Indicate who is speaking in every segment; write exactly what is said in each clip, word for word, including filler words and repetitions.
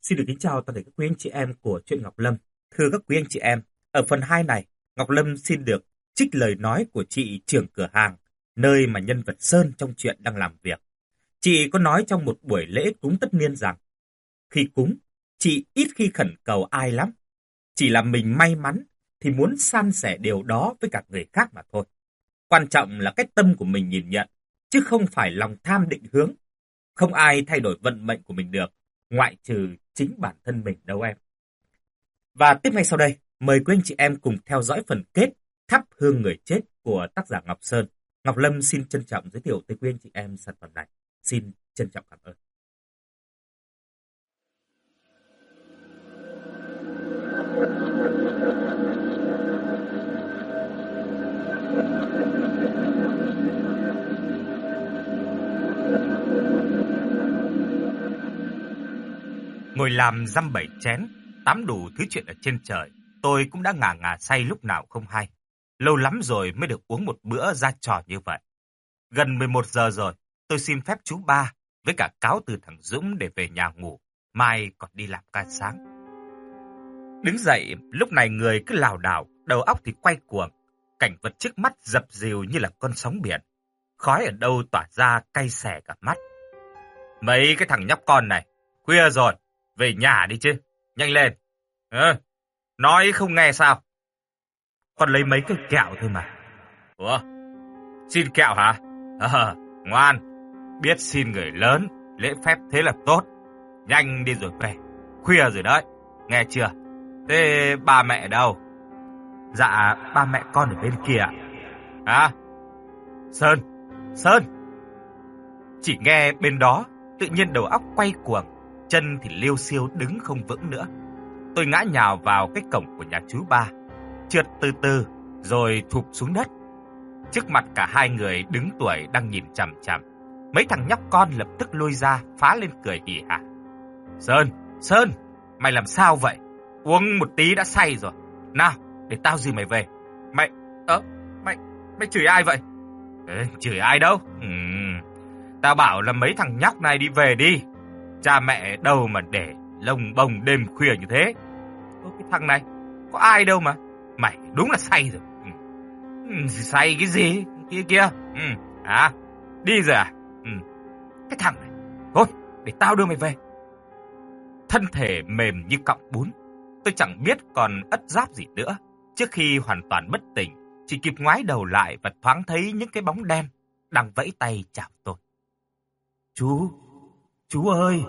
Speaker 1: Xin được kính chào toàn thể các quý anh chị em của truyện Ngọc Lâm. Thưa các quý anh chị em, ở phần hai này, Ngọc Lâm xin được trích lời nói của chị trưởng cửa hàng, nơi mà nhân vật Sơn trong truyện đang làm việc. Chị có nói trong một buổi lễ cúng tất niên rằng, khi cúng, chị ít khi khẩn cầu ai lắm. Chỉ là mình may mắn thì muốn san sẻ điều đó với cả người khác mà thôi. Quan trọng là cái tâm của mình nhìn nhận, chứ không phải lòng tham định hướng. Không ai thay đổi vận mệnh của mình được, ngoại trừ chính bản thân mình đâu em. Và tiếp ngay sau đây, mời quý anh chị em cùng theo dõi phần kết Thắp hương người chết của tác giả Ngọc Sơn. Ngọc Lâm xin trân trọng giới thiệu tới quý anh chị em sản phẩm này. Xin trân trọng cảm ơn. Ngồi làm dăm bảy chén, tám đủ thứ chuyện ở trên trời, tôi cũng đã ngà ngà say lúc nào không hay. Lâu lắm rồi mới được uống một bữa ra trò như vậy. Gần mười một giờ rồi, tôi xin phép chú ba với cả cáo từ thằng Dũng để về nhà ngủ, mai còn đi làm ca sáng. Đứng dậy, lúc này người cứ lảo đảo, đầu óc thì quay cuồng. Cảnh vật trước mắt dập dìu như là con sóng biển. Khói ở đâu tỏa ra cay xè cả mắt. Mấy cái thằng nhóc con này, khuya rồi, về nhà đi chứ, nhanh lên. Ừ, nói không nghe sao? Còn lấy mấy cái kẹo thôi mà. Ủa, xin kẹo hả? Ờ, ngoan, biết xin người lớn, lễ phép thế là tốt. Nhanh đi rồi về, khuya rồi đấy, nghe chưa? Thế ba mẹ đâu? Dạ, ba mẹ con ở bên kia. Hả? Sơn, Sơn. Chỉ nghe bên đó, tự nhiên đầu óc quay cuồng, chân thì liêu xiêu đứng không vững nữa. Tôi ngã nhào vào cái cổng của nhà chú ba, trượt từ từ rồi thụp xuống đất. Trước mặt cả hai người đứng tuổi đang nhìn chằm chằm. Mấy thằng nhóc con lập tức lôi ra phá lên cười hỉ hả. Sơn, Sơn, mày làm sao vậy? Uống một tí đã say rồi. Nào, để tao dìu mày về. Mày, ơ, mày, mày chửi ai vậy? Ê, chửi ai đâu? Ừ, tao bảo là mấy thằng nhóc này đi về đi. Cha mẹ đâu mà để lông bông đêm khuya như thế. Ơ, cái thằng này, có ai đâu mà. Mày đúng là say rồi. Ừ. Ừ, say cái gì? Kia kia. Ừ, à, đi rồi à? Ừ. Cái thằng này, thôi, để tao đưa mày về. Thân thể mềm như cọng bún. Tôi chẳng biết còn ất giáp gì nữa. Trước khi hoàn toàn bất tỉnh, chỉ kịp ngoái đầu lại và thoáng thấy những cái bóng đen đang vẫy tay chào tôi. Chú, chú ơi!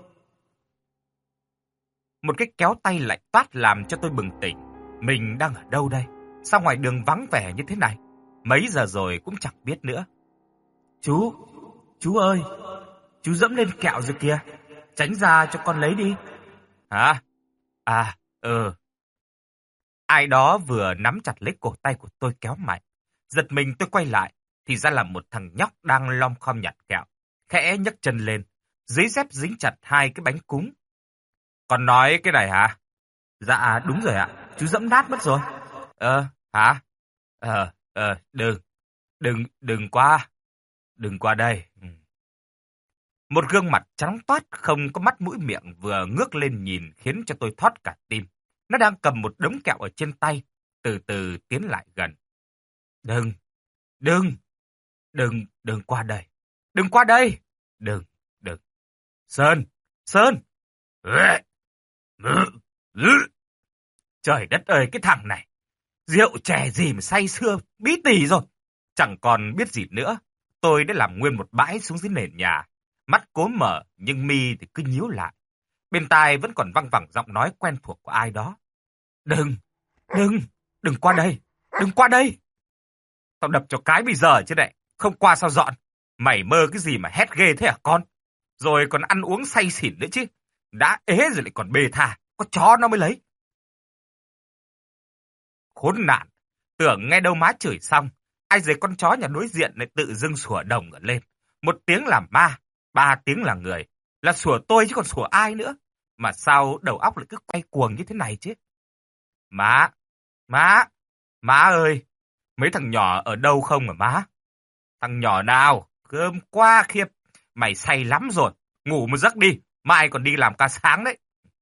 Speaker 1: Một cái kéo tay lạnh toát làm cho tôi bừng tỉnh. Mình đang ở đâu đây? Sao ngoài đường vắng vẻ như thế này? Mấy giờ rồi cũng chẳng biết nữa. Chú, chú ơi! Chú dẫm lên kẹo rồi kìa. Tránh ra cho con lấy đi. Hả? À, ừ. Ai đó vừa nắm chặt lấy cổ tay của tôi kéo mạnh. Giật mình tôi quay lại, thì ra là một thằng nhóc đang lom khom nhặt kẹo. Khẽ nhấc chân lên, dưới dép dính chặt hai cái bánh cúng. Con nói cái này hả? Dạ, đúng rồi ạ. Chú dẫm nát mất rồi. Ờ, hả? Ờ, ờ, đừng, đừng, đừng qua. Đừng qua đây. Ừ. Một gương mặt trắng toát không có mắt mũi miệng vừa ngước lên nhìn khiến cho tôi thót cả tim. Nó đang cầm một đống kẹo ở trên tay, từ từ tiến lại gần. Đừng, đừng, đừng, đừng qua đây. Đừng qua đây. Đừng, đừng. Sơn, Sơn. Trời đất ơi, cái thằng này. Rượu chè gì mà say sưa, bí tỉ rồi. Chẳng còn biết gì nữa. Tôi đã làm nguyên một bãi xuống dưới nền nhà. Mắt cố mở, nhưng mi thì cứ nhíu lại. Bên tai vẫn còn văng vẳng giọng nói quen thuộc của ai đó. Đừng, đừng, đừng qua đây, đừng qua đây. Tao đập cho cái bây giờ chứ này, không qua sao dọn. Mày mơ cái gì mà hét ghê thế hả con? Rồi còn ăn uống say xỉn nữa chứ. Đã ế rồi lại còn bê tha, có chó nó mới lấy. Khốn nạn, tưởng nghe đâu má chửi xong, ai dè con chó nhà đối diện lại tự dưng sủa đồng ở lên. Một tiếng là ma, ba tiếng là người. Là sủa tôi chứ còn sủa ai nữa. Mà sao đầu óc lại cứ quay cuồng như thế này chứ? Má, má, má ơi, mấy thằng nhỏ ở đâu không hả má? Thằng nhỏ nào? Cơm qua khiếp. Mày say lắm rồi, ngủ một giấc đi, mai còn đi làm ca sáng đấy.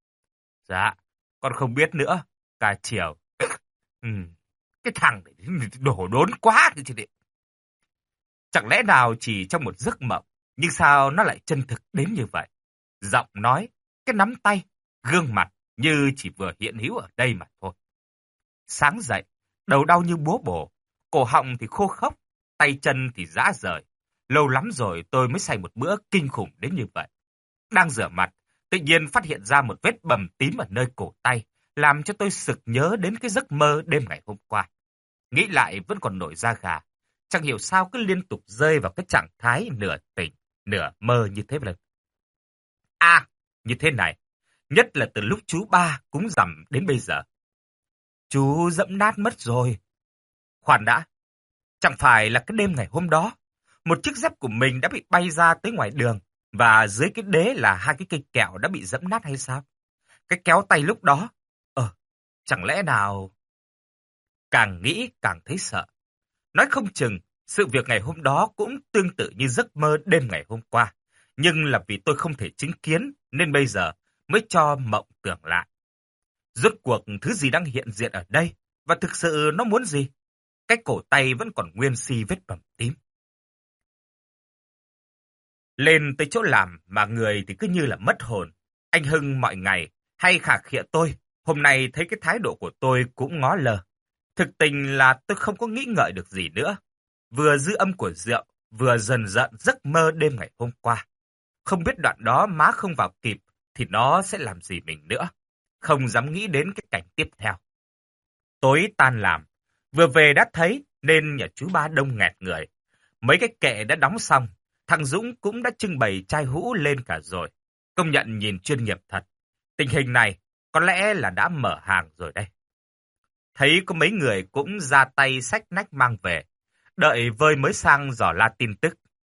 Speaker 1: Dạ, con không biết nữa. Cả chiều. Ừ, cái thằng này đổ đốn quá đi chị đệ. Chẳng lẽ nào chỉ trong một giấc mộng, nhưng sao nó lại chân thực đến như vậy? Giọng nói, cái nắm tay, gương mặt như chỉ vừa hiện hữu ở đây mà thôi. Sáng dậy, đầu đau như búa bổ, cổ họng thì khô khốc, tay chân thì rã rời. Lâu lắm rồi tôi mới xay một bữa kinh khủng đến như vậy. Đang rửa mặt, tự nhiên phát hiện ra một vết bầm tím ở nơi cổ tay, làm cho tôi sực nhớ đến cái giấc mơ đêm ngày hôm qua. Nghĩ lại vẫn còn nổi da gà, chẳng hiểu sao cứ liên tục rơi vào cái trạng thái nửa tỉnh, nửa mơ như thế vậy. À, như thế này, nhất là từ lúc chú ba cúng rằm đến bây giờ. Chú dẫm nát mất rồi. Khoan đã, chẳng phải là cái đêm ngày hôm đó, một chiếc dép của mình đã bị bay ra tới ngoài đường, và dưới cái đế là hai cái cây kẹo đã bị dẫm nát hay sao? Cái kéo tay lúc đó, ờ, chẳng lẽ nào... Càng nghĩ càng thấy sợ. Nói không chừng, sự việc ngày hôm đó cũng tương tự như giấc mơ đêm ngày hôm qua. Nhưng là vì tôi không thể chứng kiến, nên bây giờ mới cho mộng tưởng lại. Rốt cuộc thứ gì đang hiện diện ở đây, và thực sự nó muốn gì? Cái cổ tay vẫn còn nguyên si vết bầm tím. Lên tới chỗ làm mà người thì cứ như là mất hồn. Anh Hưng mọi ngày hay khạc khịa tôi, hôm nay thấy cái thái độ của tôi cũng ngó lờ. Thực tình là tôi không có nghĩ ngợi được gì nữa. Vừa dư âm của rượu, vừa dần dần giấc mơ đêm ngày hôm qua. Không biết đoạn đó má không vào kịp, thì nó sẽ làm gì mình nữa. Không dám nghĩ đến cái cảnh tiếp theo. Tối tan làm, vừa về đã thấy nên nhà chú ba đông nghẹt người. Mấy cái kệ đã đóng xong, thằng Dũng cũng đã trưng bày chai hũ lên cả rồi. Công nhận nhìn chuyên nghiệp thật. Tình hình này có lẽ là đã mở hàng rồi đây. Thấy có mấy người cũng ra tay xách nách mang về. Đợi vơi mới sang dò la tin tức.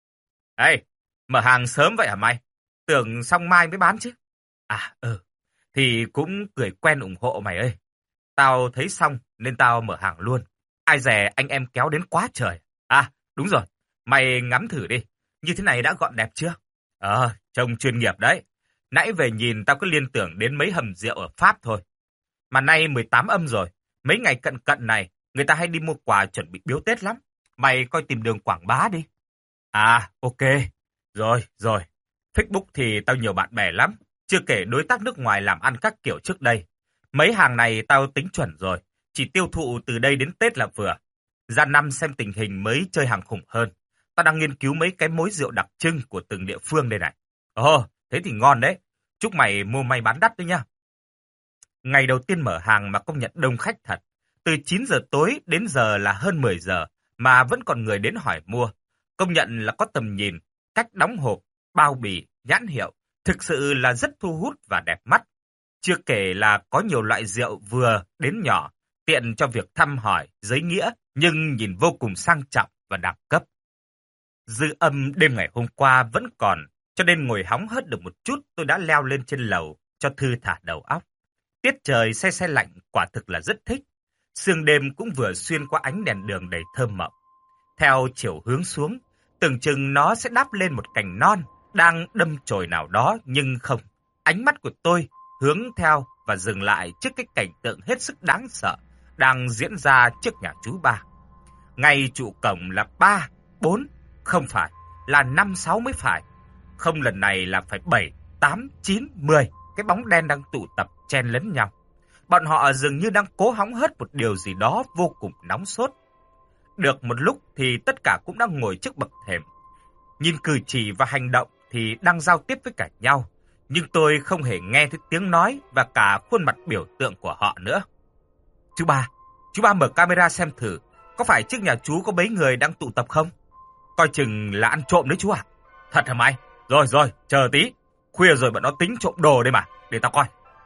Speaker 1: Ê, mở hàng sớm vậy hả mày? Tưởng xong mai mới bán chứ. À, ừ, thì cũng cười quen ủng hộ mày ơi. Tao thấy xong nên tao mở hàng luôn. Ai dè anh em kéo đến quá trời. À, đúng rồi, mày ngắm thử đi. Như thế này đã gọn đẹp chưa? Ờ, trông chuyên nghiệp đấy. Nãy về nhìn tao cứ liên tưởng đến mấy hầm rượu ở Pháp thôi. Mà nay mười tám âm rồi. Mấy ngày cận cận này, người ta hay đi mua quà chuẩn bị biếu Tết lắm. Mày coi tìm đường quảng bá đi. À, ok. Rồi, rồi. Facebook thì tao nhiều bạn bè lắm. Chưa kể đối tác nước ngoài làm ăn các kiểu trước đây. Mấy hàng này tao tính chuẩn rồi. Chỉ tiêu thụ từ đây đến Tết là vừa. Ra năm xem tình hình mới chơi hàng khủng hơn. Tao đang nghiên cứu mấy cái mối rượu đặc trưng của từng địa phương đây này. Ồ, thế thì ngon đấy. Chúc mày mua may bán đắt đấy nhá. Ngày đầu tiên mở hàng mà công nhận đông khách thật. Từ chín giờ tối đến giờ là hơn mười giờ mà vẫn còn người đến hỏi mua. Công nhận là có tầm nhìn, cách đóng hộp, bao bì, nhãn hiệu, thực sự là rất thu hút và đẹp mắt. Chưa kể là có nhiều loại rượu vừa đến nhỏ, tiện cho việc thăm hỏi, giấy nghĩa, nhưng nhìn vô cùng sang trọng và đẳng cấp. Dư âm đêm ngày hôm qua vẫn còn, cho nên ngồi hóng hớt được một chút tôi đã leo lên trên lầu cho thư thả đầu óc. Tiết trời se se lạnh quả thực là rất thích. Sương đêm cũng vừa xuyên qua ánh đèn đường đầy thơm mộng. Theo chiều hướng xuống, tưởng chừng nó sẽ đáp lên một cành non đang đâm chồi nào đó, nhưng không. Ánh mắt của tôi hướng theo và dừng lại trước cái cảnh tượng hết sức đáng sợ đang diễn ra trước nhà chú ba. Ngay trụ cổng là ba, bốn, không phải, là năm, sáu mới phải. Không, lần này là phải bảy, tám, chín, mười, cái bóng đen đang tụ tập chen lấn nhau. Bọn họ dường như đang cố hóng hớt một điều gì đó vô cùng nóng sốt. Được một lúc thì tất cả cũng đang ngồi trước bậc thềm. Nhìn cử chỉ và hành động thì đang giao tiếp với cả nhau. Nhưng tôi không hề nghe thấy tiếng nói và cả khuôn mặt biểu tượng của họ nữa. Chú ba, chú ba mở camera xem thử, có phải trước nhà chú có mấy người đang tụ tập không? Coi chừng là ăn trộm đấy chú ạ. Thật hả mày? Rồi rồi, chờ tí. Khuya rồi bọn nó tính trộm đồ đây mà, để tao coi.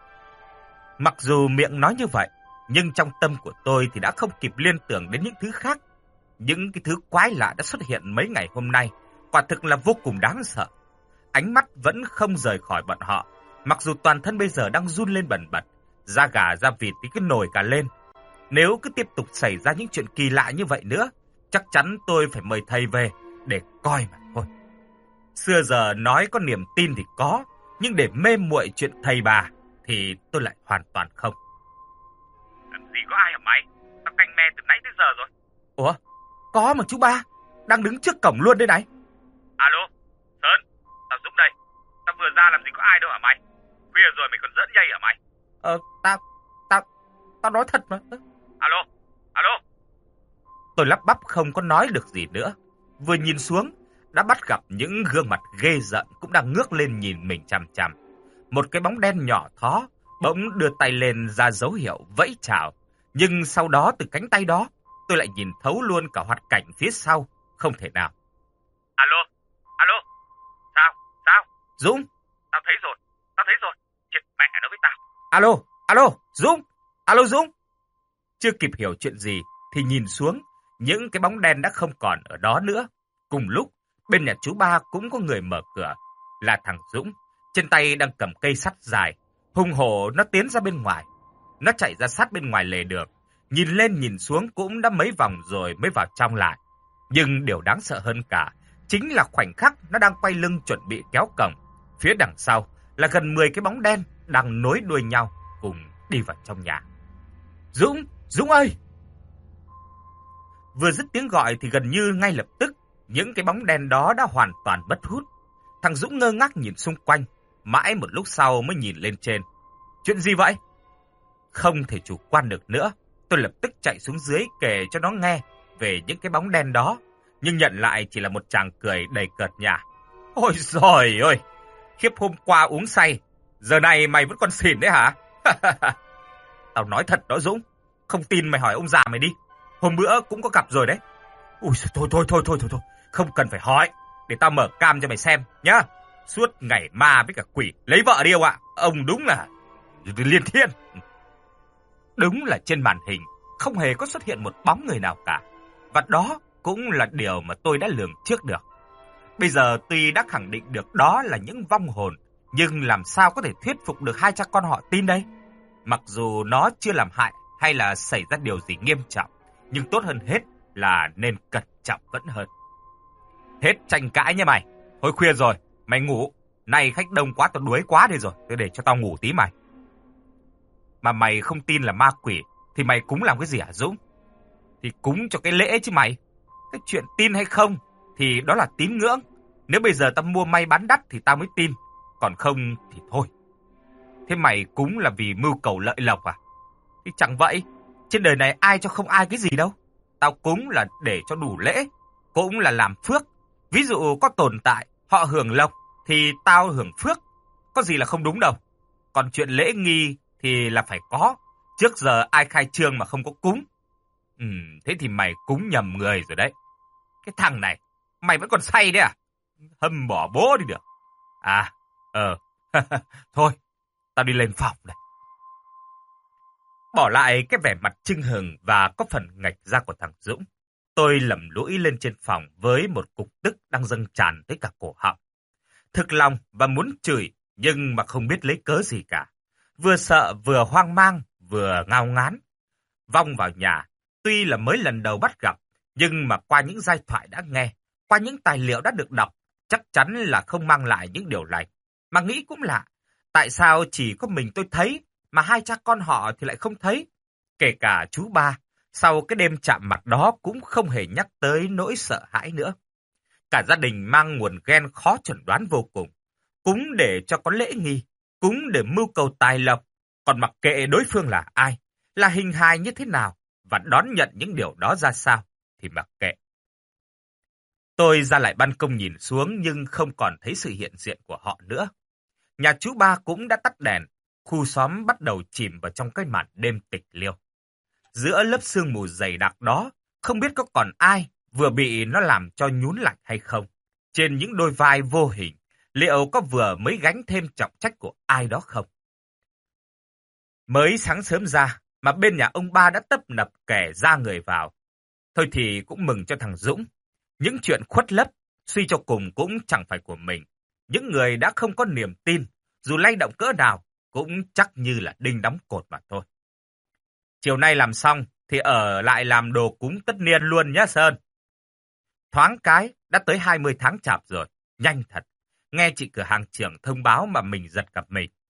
Speaker 1: Mặc dù miệng nói như vậy, nhưng trong tâm của tôi thì đã không kịp liên tưởng đến những thứ khác. Những cái thứ quái lạ đã xuất hiện mấy ngày hôm nay, quả thực là vô cùng đáng sợ. Ánh mắt vẫn không rời khỏi bọn họ, mặc dù toàn thân bây giờ đang run lên bần bật, da gà da vịt thì cứ nổi cả lên. Nếu cứ tiếp tục xảy ra những chuyện kỳ lạ như vậy nữa, chắc chắn tôi phải mời thầy về để coi mà thôi. Xưa giờ nói có niềm tin thì có, nhưng để mê muội chuyện thầy bà thì tôi lại hoàn toàn không. Làm gì có ai hả mày? Tao canh me từ nãy tới giờ rồi. Ủa? Có mà chú ba, đang đứng trước cổng luôn đây này. Alo, Sơn, tao Dũng đây. Tao vừa ra làm gì có ai đâu hả mày? Khuya rồi mày còn giỡn nhây hả mày? Ờ, tao, tao, tao nói thật mà. Alo, alo. Tôi lắp bắp không có nói được gì nữa. Vừa nhìn xuống, đã bắt gặp những gương mặt ghê rợn cũng đang ngước lên nhìn mình chằm chằm. Một cái bóng đen nhỏ thó bỗng đưa tay lên ra dấu hiệu vẫy chào. Nhưng sau đó từ cánh tay đó, tôi lại nhìn thấu luôn cả hoạt cảnh phía sau, không thể nào. Alo, alo, sao, sao? Dũng, tao thấy rồi, tao thấy rồi, chết mẹ nó với tao. Alo, alo, Dũng, alo Dũng. Chưa kịp hiểu chuyện gì thì nhìn xuống, những cái bóng đen đã không còn ở đó nữa. Cùng lúc, bên nhà chú ba cũng có người mở cửa, là thằng Dũng, trên tay đang cầm cây sắt dài, hùng hổ nó tiến ra bên ngoài. Nó chạy ra sát bên ngoài lề đường, nhìn lên nhìn xuống cũng đã mấy vòng rồi mới vào trong lại. Nhưng điều đáng sợ hơn cả chính là khoảnh khắc nó đang quay lưng chuẩn bị kéo cổng. Phía đằng sau là gần mười cái bóng đen đang nối đuôi nhau cùng đi vào trong nhà. Dũng, Dũng ơi! Vừa dứt tiếng gọi thì gần như ngay lập tức những cái bóng đen đó đã hoàn toàn mất hút. Thằng Dũng ngơ ngác nhìn xung quanh, mãi một lúc sau mới nhìn lên trên. Chuyện gì vậy? Không thể chủ quan được nữa, tôi lập tức chạy xuống dưới kể cho nó nghe về những cái bóng đen đó, nhưng nhận lại chỉ là một tràng cười đầy cợt nhả. Ôi giời ơi, khiếp, hôm qua uống say, giờ này mày vẫn còn xỉn đấy hả? Tao nói thật đó Dũng, không tin mày hỏi ông già mày đi, hôm bữa cũng có gặp rồi đấy. Ui thôi thôi thôi thôi thôi thôi, không cần phải hỏi, để tao mở cam cho mày xem nhá. Suốt ngày ma với cả quỷ, lấy vợ đi ông ạ, ông đúng là liên thiên. Đúng là trên màn hình không hề có xuất hiện một bóng người nào cả, và đó cũng là điều mà tôi đã lường trước được. Bây giờ tuy đã khẳng định được đó là những vong hồn, nhưng làm sao có thể thuyết phục được hai cha con họ tin đây? Mặc dù nó chưa làm hại hay là xảy ra điều gì nghiêm trọng, nhưng tốt hơn hết là nên cẩn trọng vẫn hơn. Hết tranh cãi nha mày. Thôi khuya rồi, mày ngủ. Này khách đông quá, tao đuối quá đi rồi. Tôi để cho tao ngủ tí mày. Mà mày không tin là ma quỷ thì mày cúng làm cái gì hả Dũng? Thì cúng cho cái lễ chứ mày. Cái chuyện tin hay không thì đó là tín ngưỡng. Nếu bây giờ tao mua may bán đắt thì tao mới tin, còn không thì thôi. Thế mày cúng là vì mưu cầu lợi lộc à? Thì chẳng vậy, trên đời này ai cho không ai cái gì đâu. Tao cúng là để cho đủ lễ, cũng là làm phước. Ví dụ có tồn tại, họ hưởng lộc thì tao hưởng phước, có gì là không đúng đâu. Còn chuyện lễ nghi thì là phải có, trước giờ ai khai trương mà không có cúng. Ừ, thế thì mày cúng nhầm người rồi đấy. Cái thằng này, mày vẫn còn say đấy à? Hâm bỏ bố đi được. À, ờ, thôi, tao đi lên phòng đây. Bỏ lại cái vẻ mặt chưng hừng và có phần ngạch ra của thằng Dũng, tôi lầm lũi lên trên phòng với một cục tức đang dâng tràn tới cả cổ họng. Thực lòng và muốn chửi, nhưng mà không biết lấy cớ gì cả. Vừa sợ, vừa hoang mang, vừa ngao ngán. Vong vào nhà, tuy là mới lần đầu bắt gặp, nhưng mà qua những giai thoại đã nghe, qua những tài liệu đã được đọc, chắc chắn là không mang lại những điều lành. Mà nghĩ cũng lạ, tại sao chỉ có mình tôi thấy, mà hai cha con họ thì lại không thấy? Kể cả chú ba, sau cái đêm chạm mặt đó cũng không hề nhắc tới nỗi sợ hãi nữa. Cả gia đình mang nguồn ghen khó chẩn đoán vô cùng. Cúng để cho có lễ nghi, cúng để mưu cầu tài lộc, còn mặc kệ đối phương là ai, là hình hài như thế nào, và đón nhận những điều đó ra sao, thì mặc kệ. Tôi ra lại ban công nhìn xuống nhưng không còn thấy sự hiện diện của họ nữa. Nhà chú ba cũng đã tắt đèn, khu xóm bắt đầu chìm vào trong cái màn đêm tịch liêu. Giữa lớp sương mù dày đặc đó, không biết có còn ai vừa bị nó làm cho nhún lạnh hay không. Trên những đôi vai vô hình, liệu có vừa mới gánh thêm trọng trách của ai đó không? Mới sáng sớm ra, mà bên nhà ông ba đã tấp nập kẻ ra người vào. Thôi thì cũng mừng cho thằng Dũng. Những chuyện khuất lấp, suy cho cùng cũng chẳng phải của mình. Những người đã không có niềm tin, dù lay động cỡ nào, cũng chắc như là đinh đóng cột mà thôi. Chiều nay làm xong thì ở lại làm đồ cúng tất niên luôn nhá Sơn. Thoáng cái, đã tới hai mươi tháng chạp rồi, nhanh thật. Nghe chị cửa hàng trưởng thông báo mà mình giật cả mình.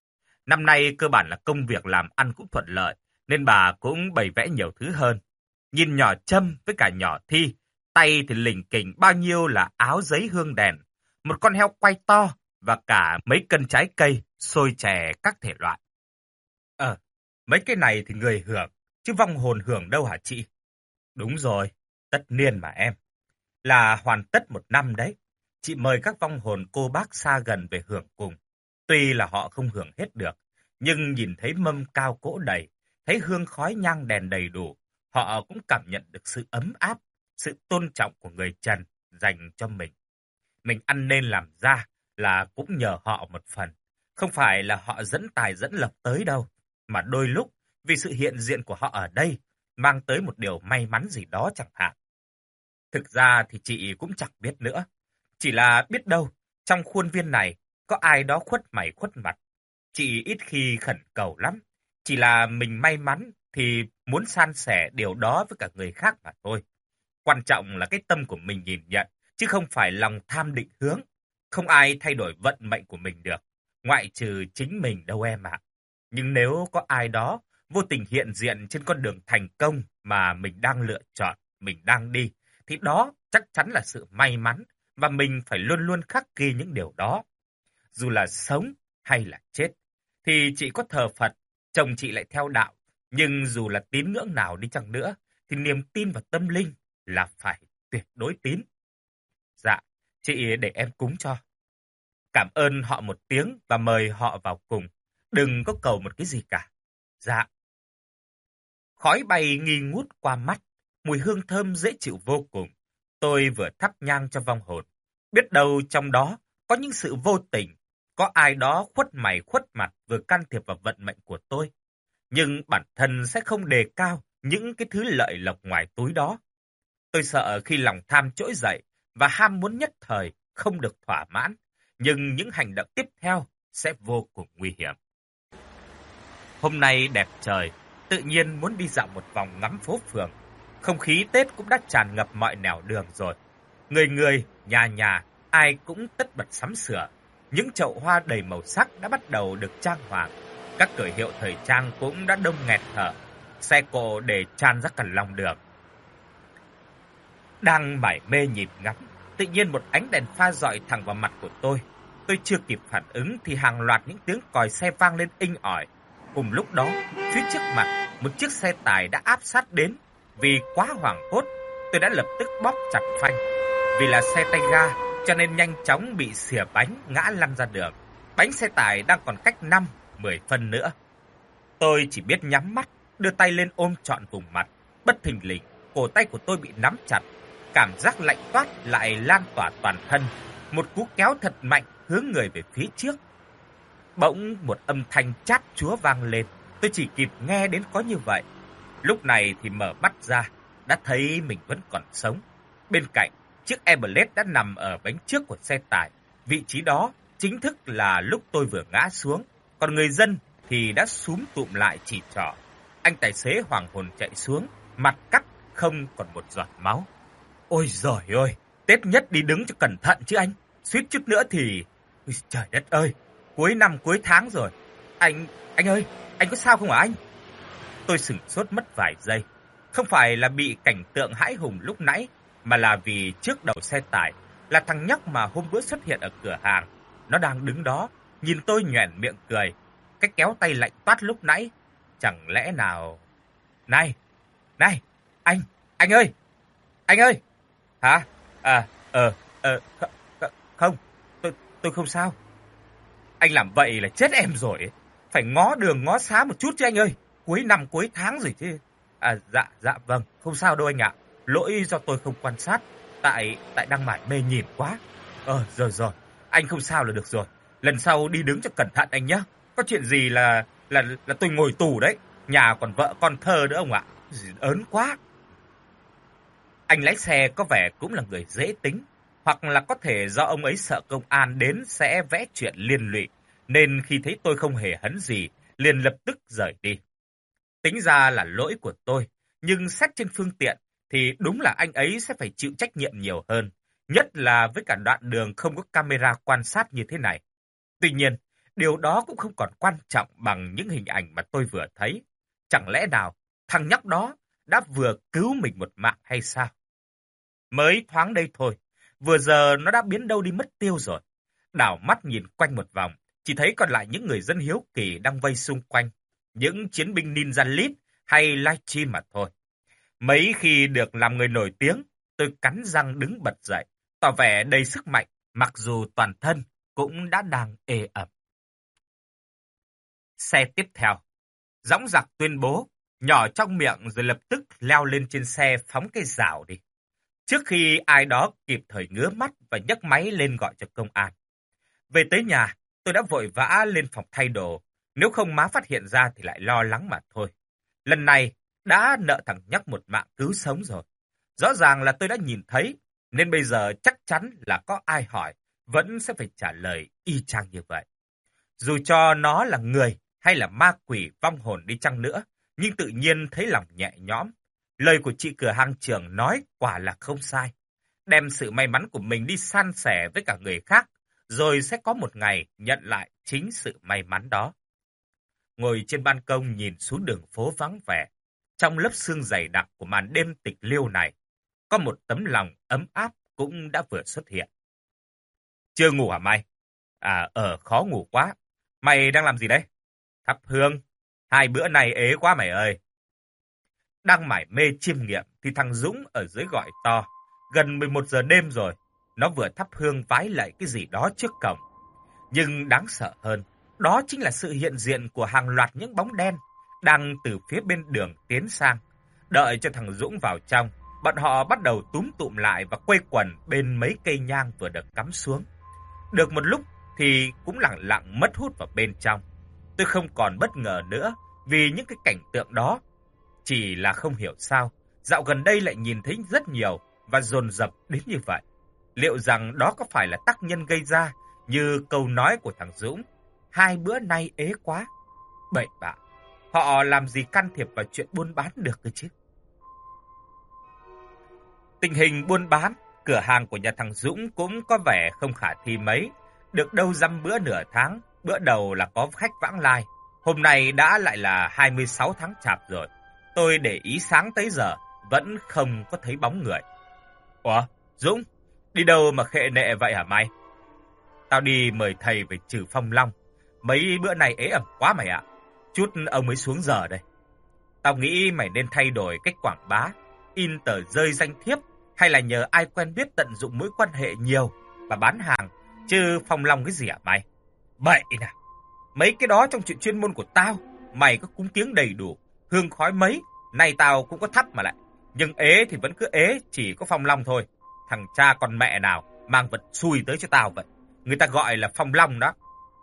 Speaker 1: Năm nay cơ bản là công việc làm ăn cũng thuận lợi, nên bà cũng bày vẽ nhiều thứ hơn. Nhìn nhỏ Trâm với cả nhỏ Thi, tay thì lỉnh kỉnh bao nhiêu là áo giấy hương đèn, một con heo quay to và cả mấy cân trái cây, xôi chè các thể loại. Ờ, mấy cái này thì người hưởng, chứ vong hồn hưởng đâu hả chị? Đúng rồi, tất niên mà em. Là hoàn tất một năm đấy. Chị mời các vong hồn cô bác xa gần về hưởng cùng. Tuy là họ không hưởng hết được, nhưng nhìn thấy mâm cao cỗ đầy, thấy hương khói nhang đèn đầy đủ, họ cũng cảm nhận được sự ấm áp, sự tôn trọng của người Trần dành cho mình. Mình ăn nên làm ra là cũng nhờ họ một phần. Không phải là họ dẫn tài dẫn lộc tới đâu, mà đôi lúc vì sự hiện diện của họ ở đây mang tới một điều may mắn gì đó chẳng hạn. Thực ra thì chị cũng chẳng biết nữa. Chỉ là biết đâu, trong khuôn viên này có ai đó khuất mày khuất mặt. Chị ít khi khẩn cầu lắm. Chỉ là mình may mắn thì muốn san sẻ điều đó với cả người khác mà thôi. Quan trọng là cái tâm của mình nhìn nhận, chứ không phải lòng tham định hướng. Không ai thay đổi vận mệnh của mình được, ngoại trừ chính mình đâu em ạ. Nhưng nếu có ai đó vô tình hiện diện trên con đường thành công mà mình đang lựa chọn, mình đang đi, thì đó chắc chắn là sự may mắn và mình phải luôn luôn khắc ghi những điều đó. Dù là sống hay là chết, thì chị có thờ Phật, chồng chị lại theo đạo, nhưng dù là tín ngưỡng nào đi chăng nữa, thì niềm tin vào tâm linh là phải tuyệt đối tín. Dạ, chị để em cúng cho. Cảm ơn họ một tiếng và mời họ vào cùng. Đừng có cầu một cái gì cả. Dạ. Khói bay nghi ngút qua mắt, mùi hương thơm dễ chịu vô cùng. Tôi vừa thắp nhang cho vong hồn. Biết đâu trong đó có những sự vô tình, có ai đó khuất mày khuất mặt vừa can thiệp vào vận mệnh của tôi. Nhưng bản thân sẽ không đề cao những cái thứ lợi lộc ngoài túi đó. Tôi sợ khi lòng tham trỗi dậy và ham muốn nhất thời không được thỏa mãn, nhưng những hành động tiếp theo sẽ vô cùng nguy hiểm. Hôm nay đẹp trời, tự nhiên muốn đi dạo một vòng ngắm phố phường. Không khí Tết cũng đã tràn ngập mọi nẻo đường rồi. Người người, nhà nhà, ai cũng tất bật sắm sửa. Những chậu hoa đầy màu sắc đã bắt đầu được trang hoàng. Các cửa hiệu thời trang cũng đã đông nghẹt thở. Xe cộ để tràn ra cả lòng đường. Đang mải mê nhìn ngắm, tự nhiên một ánh đèn pha rọi thẳng vào mặt của tôi. Tôi chưa kịp phản ứng thì hàng loạt những tiếng còi xe vang lên inh ỏi. Cùng lúc đó, phía trước mặt, một chiếc xe tải đã áp sát đến. Vì quá hoảng hốt, tôi đã lập tức bóp chặt phanh. Vì là xe tay ga, cho nên nhanh chóng bị xỉa bánh ngã lăn ra đường. Bánh xe tải đang còn cách năm, mười phân nữa. Tôi chỉ biết nhắm mắt, đưa tay lên ôm trọn vùng mặt. Bất thình lình, cổ tay của tôi bị nắm chặt. Cảm giác lạnh toát lại lan tỏa toàn thân. Một cú kéo thật mạnh hướng người về phía trước. Bỗng một âm thanh chát chúa vang lên. Tôi chỉ kịp nghe đến có như vậy. Lúc này thì mở mắt ra, đã thấy mình vẫn còn sống. Bên cạnh, chiếc Airblade đã nằm ở bánh trước của xe tải. Vị trí đó chính thức là lúc tôi vừa ngã xuống. Còn người dân thì đã xúm tụm lại chỉ trỏ. Anh tài xế hoàng hồn chạy xuống, mặt cắt không còn một giọt máu. Ôi giời ơi, Tết nhất đi đứng cho cẩn thận chứ anh. Suýt chút nữa thì... Ôi, trời đất ơi, cuối năm cuối tháng rồi. Anh, anh ơi, anh có sao không hả anh? Tôi sửng sốt mất vài giây. Không phải là bị cảnh tượng hãi hùng lúc nãy, mà là vì trước đầu xe tải là thằng nhóc mà hôm bữa xuất hiện ở cửa hàng. Nó đang đứng đó, nhìn tôi nhoẻn miệng cười. Cái kéo tay lạnh toát lúc nãy, chẳng lẽ nào... Này, này, anh, anh ơi, anh ơi! Hả? À, ờ, ờ, không, tôi, tôi không sao. Anh làm vậy là chết em rồi. Phải ngó đường ngó xá một chút chứ anh ơi. Cuối năm cuối tháng rồi chứ. À, dạ, dạ vâng, không sao đâu anh ạ. Lỗi do tôi không quan sát. Tại, tại đang mải mê nhìn quá. Ờ, rồi rồi, anh không sao là được rồi. Lần sau đi đứng cho cẩn thận anh nhé. Có chuyện gì là, là, là tôi ngồi tù đấy. Nhà còn vợ con thơ nữa ông ạ. Ớn quá. Anh lái xe có vẻ cũng là người dễ tính, hoặc là có thể do ông ấy sợ công an đến sẽ vẽ chuyện liên lụy, nên khi thấy tôi không hề hấn gì, liền lập tức rời đi. Tính ra là lỗi của tôi, nhưng xét trên phương tiện thì đúng là anh ấy sẽ phải chịu trách nhiệm nhiều hơn, nhất là với cả đoạn đường không có camera quan sát như thế này. Tuy nhiên, điều đó cũng không còn quan trọng bằng những hình ảnh mà tôi vừa thấy. Chẳng lẽ nào thằng nhóc đó đã vừa cứu mình một mạng hay sao? Mới thoáng đây thôi, vừa giờ nó đã biến đâu đi mất tiêu rồi. Đảo mắt nhìn quanh một vòng, chỉ thấy còn lại những người dân hiếu kỳ đang vây xung quanh, những chiến binh ninja lít hay livestream mà thôi. Mấy khi được làm người nổi tiếng, tôi cắn răng đứng bật dậy, tỏ vẻ đầy sức mạnh, mặc dù toàn thân cũng đã đang ê ẩm. Xe tiếp theo, dõng dạc tuyên bố, nhỏ trong miệng rồi lập tức leo lên trên xe phóng cái rào đi. Trước khi ai đó kịp thời ngứa mắt và nhấc máy lên gọi cho công an. Về tới nhà, tôi đã vội vã lên phòng thay đồ, nếu không má phát hiện ra thì lại lo lắng mà thôi. Lần này đã nợ thằng nhóc một mạng cứu sống rồi. Rõ ràng là tôi đã nhìn thấy, nên bây giờ chắc chắn là có ai hỏi, vẫn sẽ phải trả lời y chang như vậy. Dù cho nó là người hay là ma quỷ vong hồn đi chăng nữa, nhưng tự nhiên thấy lòng nhẹ nhõm. Lời của chị cửa hàng trưởng nói quả là không sai. Đem sự may mắn của mình đi san sẻ với cả người khác, rồi sẽ có một ngày nhận lại chính sự may mắn đó. Ngồi trên ban công nhìn xuống đường phố vắng vẻ, trong lớp sương dày đặc của màn đêm tịch liêu này, có một tấm lòng ấm áp cũng đã vừa xuất hiện. Chưa ngủ hả mày? À, ờ, khó ngủ quá. Mày đang làm gì đấy? Thắp hương. Hai bữa nay ế quá mày ơi. Đang mải mê chiêm nghiệm thì thằng Dũng ở dưới gọi to. Gần mười một giờ đêm rồi, nó vừa thắp hương vái lạy cái gì đó trước cổng. Nhưng đáng sợ hơn, đó chính là sự hiện diện của hàng loạt những bóng đen đang từ phía bên đường tiến sang. Đợi cho thằng Dũng vào trong, bọn họ bắt đầu túm tụm lại và quây quần bên mấy cây nhang vừa được cắm xuống. Được một lúc thì cũng lặng lặng mất hút vào bên trong. Tôi không còn bất ngờ nữa vì những cái cảnh tượng đó. Chỉ là không hiểu sao, dạo gần đây lại nhìn thấy rất nhiều và dồn dập đến như vậy. Liệu rằng đó có phải là tác nhân gây ra như câu nói của thằng Dũng, hai bữa nay ế quá? Bậy bạ, họ làm gì can thiệp vào chuyện buôn bán được cơ chứ? Tình hình buôn bán, cửa hàng của nhà thằng Dũng cũng có vẻ không khả thi mấy. Được đâu dăm bữa nửa tháng, bữa đầu là có khách vãng lai. Hôm nay đã lại là hai mươi sáu tháng chạp rồi. Tôi để ý sáng tới giờ, vẫn không có thấy bóng người. Ủa, Dũng, đi đâu mà khệ nệ vậy hả mày? Tao đi mời thầy về trừ phong long. Mấy bữa này ế ẩm quá mày ạ. Chút ông mới xuống giờ đây. Tao nghĩ mày nên thay đổi cách quảng bá, in tờ rơi danh thiếp, hay là nhờ ai quen biết tận dụng mối quan hệ nhiều và bán hàng, chứ phong long cái gì hả mày? Bậy nè, mấy cái đó trong chuyện chuyên môn của tao, mày có cúng kiếng đầy đủ, hương khói mấy, nay tao cũng có thắp mà lại. Nhưng ế thì vẫn cứ ế, chỉ có phong long thôi. Thằng cha con mẹ nào mang vật xui tới cho tao vậy. Người ta gọi là phong long đó.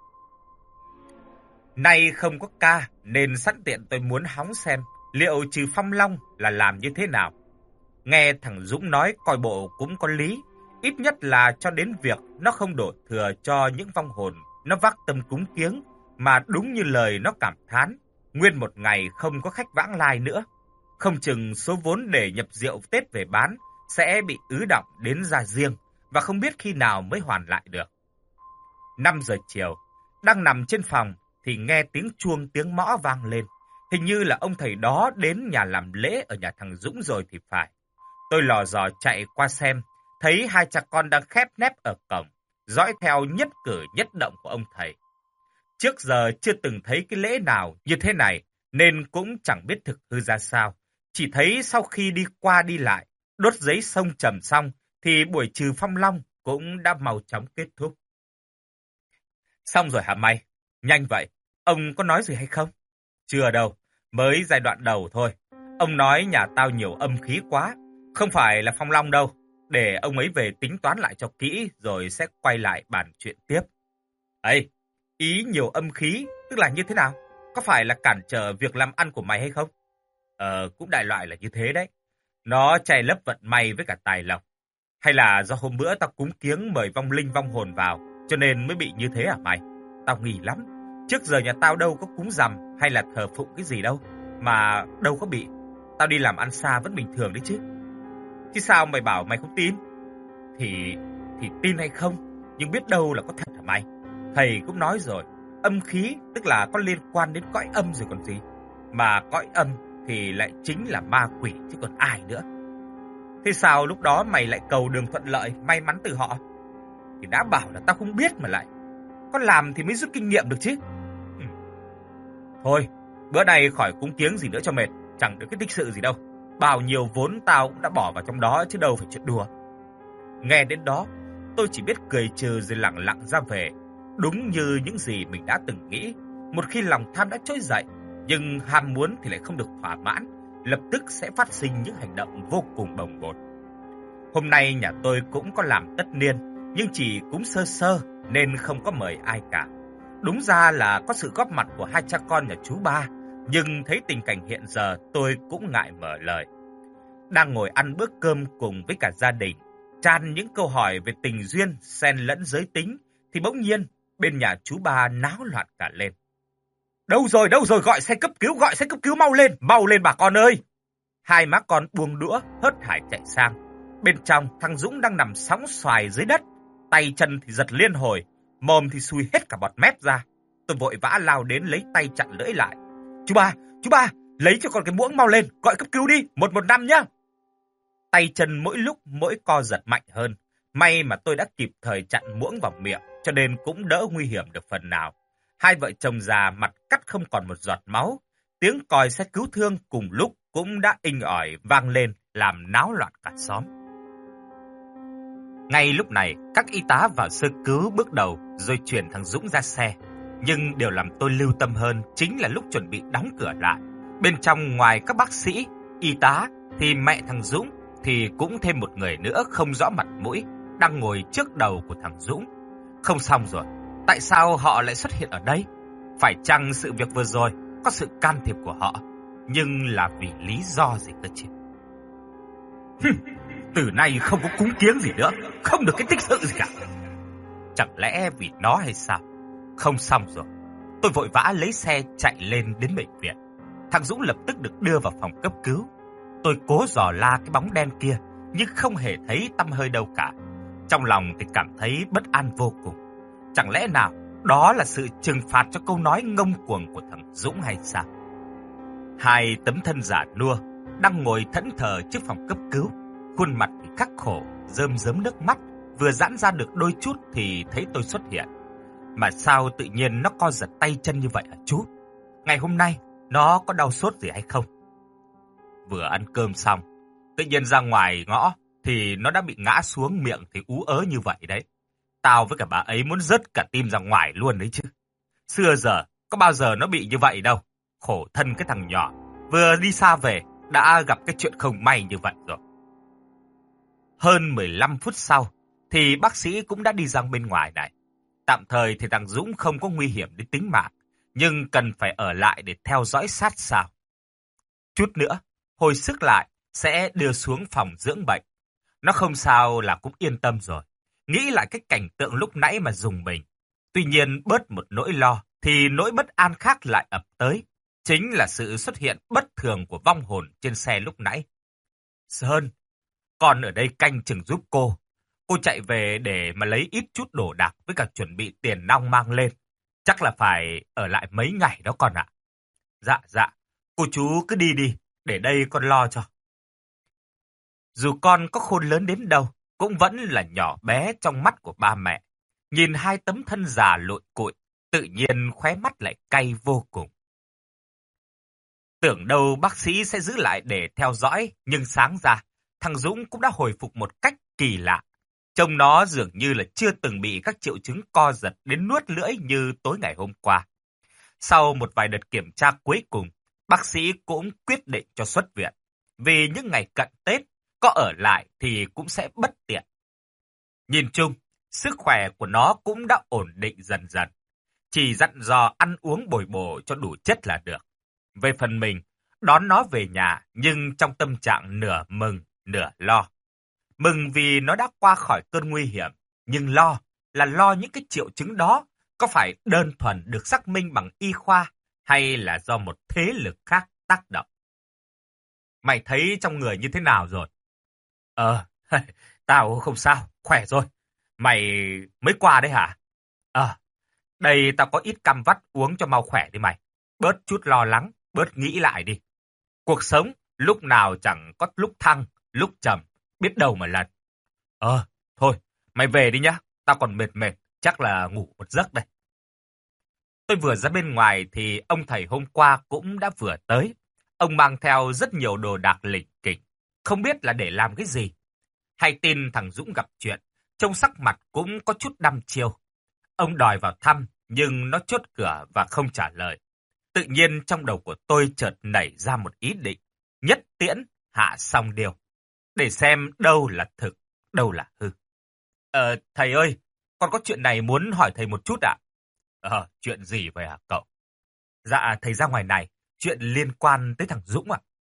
Speaker 1: Nay không có ca, nên sẵn tiện tôi muốn hóng xem liệu trừ phong long là làm như thế nào. Nghe thằng Dũng nói coi bộ cũng có lý, ít nhất là cho đến việc nó không đổ thừa cho những vong hồn nó vác tâm cúng kiếng, mà đúng như lời nó cảm thán, nguyên một ngày không có khách vãng lai nữa. Không chừng số vốn để nhập rượu Tết về bán sẽ bị ứ đọng đến ra riêng và không biết khi nào mới hoàn lại được. năm giờ chiều, đang nằm trên phòng thì nghe tiếng chuông tiếng mõ vang lên. Hình như là ông thầy đó đến nhà làm lễ ở nhà thằng Dũng rồi thì phải. Tôi lò dò chạy qua xem, thấy hai cha con đang khép nép ở cổng, dõi theo nhất cử nhất động của ông thầy. Trước giờ chưa từng thấy cái lễ nào như thế này, nên cũng chẳng biết thực hư ra sao. Chỉ thấy sau khi đi qua đi lại, đốt giấy sông trầm xong, thì buổi trừ phong long cũng đã mau chóng kết thúc. Xong rồi hả mày? Nhanh vậy, ông có nói gì hay không? Chưa đâu, mới giai đoạn đầu thôi. Ông nói nhà tao nhiều âm khí quá, không phải là phong long đâu. Để ông ấy về tính toán lại cho kỹ rồi sẽ quay lại bàn chuyện tiếp. Ê, ý nhiều âm khí tức là như thế nào? Có phải là cản trở việc làm ăn của mày hay không? Ờ, cũng đại loại là như thế đấy. Nó che lấp vận may với cả tài lộc. Hay là do hôm bữa tao cúng kiếng mời vong linh vong hồn vào, cho nên mới bị như thế hả mày? Tao nghi lắm. Trước giờ nhà tao đâu có cúng rằm hay là thờ phụng cái gì đâu, mà đâu có bị. Tao đi làm ăn xa vẫn bình thường đấy chứ. Chứ sao mày bảo mày không tin? Thì thì tin hay không, nhưng biết đâu là có thật hả mày? Thầy cũng nói rồi, âm khí tức là có liên quan đến cõi âm rồi còn gì. Mà cõi âm thì lại chính là ma quỷ chứ còn ai nữa. Thế sao lúc đó mày lại cầu đường thuận lợi, may mắn từ họ? Thì đã bảo là tao không biết mà lại. Có làm thì mới rút kinh nghiệm được chứ. Ừ. Thôi, bữa nay khỏi cúng kiếng gì nữa cho mệt. Chẳng được cái tích sự gì đâu. Bao nhiêu vốn tao cũng đã bỏ vào trong đó chứ đâu phải chuyện đùa. Nghe đến đó, tôi chỉ biết cười trừ rồi lặng lặng ra về. Đúng như những gì mình đã từng nghĩ. Một khi lòng tham đã trỗi dậy, nhưng ham muốn thì lại không được thỏa mãn, lập tức sẽ phát sinh những hành động vô cùng bồng bột. Hôm nay nhà tôi cũng có làm tất niên, nhưng chỉ cúng sơ sơ nên không có mời ai cả. Đúng ra là có sự góp mặt của hai cha con nhà chú ba, nhưng thấy tình cảnh hiện giờ tôi cũng ngại mở lời. Đang ngồi ăn bữa cơm cùng với cả gia đình, tràn những câu hỏi về tình duyên, xen lẫn giới tính, thì bỗng nhiên bên nhà chú ba náo loạn cả lên. Đâu rồi, đâu rồi, gọi xe cấp cứu, gọi xe cấp cứu mau lên, mau lên bà con ơi. Hai má con buông đũa, hớt hải chạy sang. Bên trong, thằng Dũng đang nằm sóng xoài dưới đất, tay chân thì giật liên hồi, mồm thì xùi hết cả bọt mép ra. Tôi vội vã lao đến lấy tay chặn lưỡi lại. Chú ba, chú ba, lấy cho con cái muỗng mau lên, gọi cấp cứu đi, một một năm nhá. Tay chân mỗi lúc mỗi co giật mạnh hơn. May mà tôi đã kịp thời chặn muỗng vào miệng, cho nên cũng đỡ nguy hiểm được phần nào. Hai vợ chồng già mặt cắt không còn một giọt máu. Tiếng còi xe cứu thương cùng lúc cũng đã inh ỏi vang lên, làm náo loạn cả xóm. Ngay lúc này, các y tá vào sơ cứu bước đầu rồi chuyển thằng Dũng ra xe. Nhưng điều làm tôi lưu tâm hơn chính là lúc chuẩn bị đóng cửa lại. Bên trong ngoài các bác sĩ, y tá thì mẹ thằng Dũng thì cũng thêm một người nữa không rõ mặt mũi đang ngồi trước đầu của thằng Dũng. Không xong rồi, tại sao họ lại xuất hiện ở đây? Phải chăng sự việc vừa rồi có sự can thiệp của họ, nhưng là vì lý do gì cơ chứ? Từ nay không có cúng kiếng gì nữa, không được cái tích sự gì cả. Chẳng lẽ vì nó hay sao? Không xong rồi. Tôi vội vã lấy xe chạy lên đến bệnh viện. Thằng Dũng lập tức được đưa vào phòng cấp cứu. Tôi cố dò la cái bóng đen kia, nhưng không hề thấy tăm hơi đâu cả. Trong lòng thì cảm thấy bất an vô cùng. Chẳng lẽ nào đó là sự trừng phạt cho câu nói ngông cuồng của thằng Dũng hay sao? Hai tấm thân giả nua đang ngồi thẫn thờ trước phòng cấp cứu, khuôn mặt thì khắc khổ, rơm rớm nước mắt, vừa giãn ra được đôi chút thì thấy tôi xuất hiện. Mà sao tự nhiên nó co giật tay chân như vậy hả chú? Ngày hôm nay nó có đau sốt gì hay không? Vừa ăn cơm xong, tự nhiên ra ngoài ngõ thì nó đã bị ngã xuống, miệng thì ú ớ như vậy đấy. Tao với cả bà ấy muốn rớt cả tim ra ngoài luôn đấy chứ. Xưa giờ có bao giờ nó bị như vậy đâu. Khổ thân cái thằng nhỏ, vừa đi xa về đã gặp cái chuyện không may như vậy rồi. Hơn mười lăm phút sau thì bác sĩ cũng đã đi ra bên ngoài này. Tạm thời thì thằng Dũng không có nguy hiểm đến tính mạng, nhưng cần phải ở lại để theo dõi sát sao. Chút nữa, hồi sức lại sẽ đưa xuống phòng dưỡng bệnh. Nó không sao là cũng yên tâm rồi. Nghĩ lại cái cảnh tượng lúc nãy mà rùng mình. Tuy nhiên bớt một nỗi lo thì nỗi bất an khác lại ập tới. Chính là sự xuất hiện bất thường của vong hồn trên xe lúc nãy. Sơn, con ở đây canh chừng giúp cô. Cô chạy về để mà lấy ít chút đồ đạc với cả chuẩn bị tiền nong mang lên. Chắc là phải ở lại mấy ngày đó con ạ. Dạ, dạ, cô chú cứ đi đi, để đây con lo cho. Dù con có khôn lớn đến đâu, cũng vẫn là nhỏ bé trong mắt của ba mẹ. Nhìn hai tấm thân già lụi cụi, tự nhiên khóe mắt lại cay vô cùng. Tưởng đâu bác sĩ sẽ giữ lại để theo dõi, nhưng sáng ra, thằng Dũng cũng đã hồi phục một cách kỳ lạ. Trông nó dường như là chưa từng bị các triệu chứng co giật đến nuốt lưỡi như tối ngày hôm qua. Sau một vài đợt kiểm tra cuối cùng, bác sĩ cũng quyết định cho xuất viện. Vì những ngày cận Tết, có ở lại thì cũng sẽ bất tiện. Nhìn chung, sức khỏe của nó cũng đã ổn định dần dần. Chỉ dặn dò ăn uống bồi bổ cho đủ chất là được. Về phần mình, đón nó về nhà nhưng trong tâm trạng nửa mừng, nửa lo. Mừng vì nó đã qua khỏi cơn nguy hiểm, nhưng lo là lo những cái triệu chứng đó có phải đơn thuần được xác minh bằng y khoa hay là do một thế lực khác tác động. Mày thấy trong người như thế nào rồi? Ờ, tao không sao, khỏe rồi. Mày mới qua đấy hả? Ờ, Đây tao có ít cam vắt uống cho mau khỏe đi mày. Bớt chút lo lắng, bớt nghĩ lại đi. Cuộc sống lúc nào chẳng có lúc thăng, lúc trầm, biết đâu mà lần. Ờ, thôi, mày về đi nhá. Tao còn mệt mệt, chắc là ngủ một giấc đây. Tôi vừa ra bên ngoài thì ông thầy hôm qua cũng đã vừa tới. Ông mang theo rất nhiều đồ đạc lỉnh kỉnh, không biết là để làm cái gì. Hay tin thằng Dũng gặp chuyện, trông sắc mặt cũng có chút đăm chiêu. Ông đòi vào thăm, nhưng nó chốt cửa và không trả lời. Tự nhiên trong đầu của tôi chợt nảy ra một ý định, nhất tiễn, hạ xong điều. Để xem đâu là thực, đâu là hư. Ờ, thầy ơi, con có chuyện này muốn hỏi thầy một chút ạ. Ờ, chuyện gì vậy hả cậu? Dạ, thầy ra ngoài này, chuyện liên quan tới thằng Dũng ạ.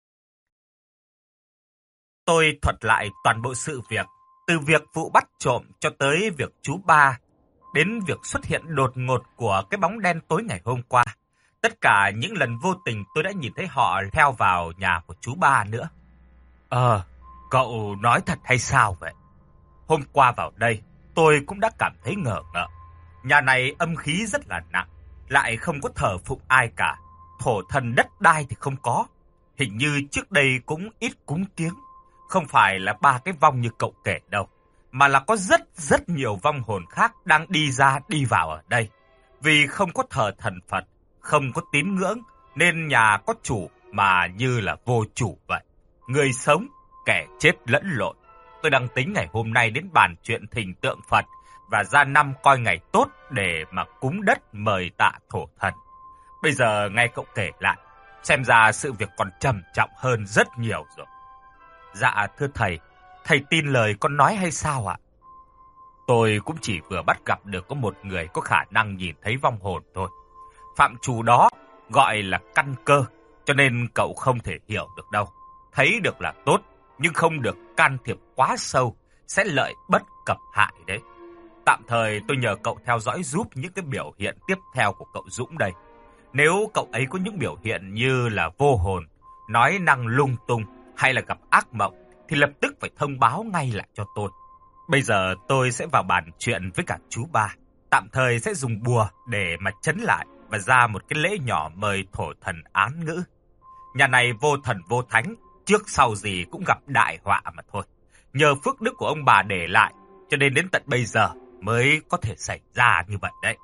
Speaker 1: Tôi thuật lại toàn bộ sự việc, từ việc vụ bắt trộm cho tới việc chú ba, đến việc xuất hiện đột ngột của cái bóng đen tối ngày hôm qua. Tất cả những lần vô tình tôi đã nhìn thấy họ theo vào nhà của chú ba nữa. Ờ, cậu nói thật hay sao vậy? Hôm qua vào đây, tôi cũng đã cảm thấy ngờ ngợ. Nhà này âm khí rất là nặng, lại không có thờ phụng ai cả. Thổ thần đất đai thì không có. Hình như trước đây cũng ít cúng kiếng. Không phải là ba cái vong như cậu kể đâu, mà là có rất rất nhiều vong hồn khác đang đi ra đi vào ở đây. Vì không có thờ thần Phật, không có tín ngưỡng, nên nhà có chủ mà như là vô chủ vậy. Người sống, kẻ chết lẫn lộn. Tôi đang tính ngày hôm nay đến bàn chuyện thỉnh tượng Phật và ra năm coi ngày tốt để mà cúng đất mời tạ thổ thần. Bây giờ nghe cậu kể lại, xem ra sự việc còn trầm trọng hơn rất nhiều rồi. Dạ thưa thầy, thầy tin lời con nói hay sao ạ? Tôi cũng chỉ vừa bắt gặp được có một người có khả năng nhìn thấy vong hồn thôi. Phạm trù đó gọi là căn cơ, cho nên cậu không thể hiểu được đâu. Thấy được là tốt, nhưng không được can thiệp quá sâu, sẽ lợi bất cập hại đấy. Tạm thời tôi nhờ cậu theo dõi giúp những cái biểu hiện tiếp theo của cậu Dũng đây. Nếu cậu ấy có những biểu hiện như là vô hồn, nói năng lung tung hay là gặp ác mộng, thì lập tức phải thông báo ngay lại cho tôi. Bây giờ tôi sẽ vào bàn chuyện với cả chú ba. Tạm thời sẽ dùng bùa để mà trấn lại và ra một cái lễ nhỏ mời thổ thần án ngữ. Nhà này vô thần vô thánh, trước sau gì cũng gặp đại họa mà thôi. Nhờ phước đức của ông bà để lại, cho nên đến tận bây giờ mới có thể xảy ra như vậy đấy.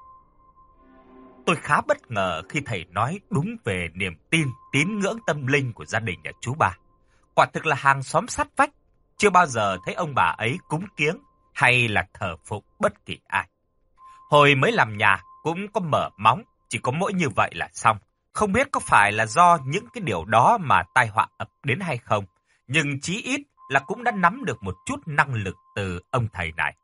Speaker 1: Tôi khá bất ngờ khi thầy nói đúng về niềm tin, tín ngưỡng tâm linh của gia đình nhà chú ba. Quả thực là hàng xóm sát vách, chưa bao giờ thấy ông bà ấy cúng kiếng hay là thờ phụng bất kỳ ai. Hồi mới làm nhà cũng có mở móng, chỉ có mỗi như vậy là xong. Không biết có phải là do những cái điều đó mà tai họa ập đến hay không, nhưng chí ít là cũng đã nắm được một chút năng lực từ ông thầy này.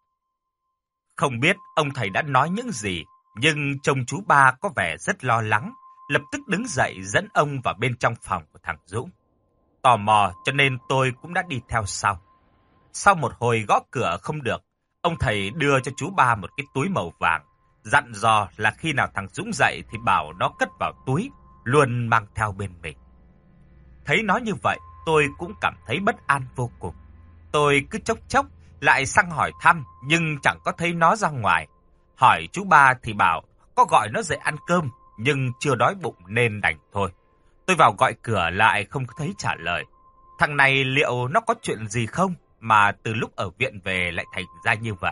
Speaker 1: Không biết ông thầy đã nói những gì, nhưng trông chú ba có vẻ rất lo lắng, lập tức đứng dậy dẫn ông vào bên trong phòng của thằng Dũng. Tò mò cho nên tôi cũng đã đi theo sau. Sau một hồi gõ cửa không được, ông thầy đưa cho chú ba một cái túi màu vàng, dặn dò là khi nào thằng Dũng dậy thì bảo nó cất vào túi, luôn mang theo bên mình. Thấy nó như vậy, tôi cũng cảm thấy bất an vô cùng. Tôi cứ chốc chốc lại sang hỏi thăm, nhưng chẳng có thấy nó ra ngoài. Hỏi chú ba thì bảo có gọi nó dậy ăn cơm, nhưng chưa đói bụng nên đành thôi. Tôi vào gọi cửa lại không thấy trả lời. Thằng này liệu nó có chuyện gì không mà từ lúc ở viện về lại thành ra như vậy?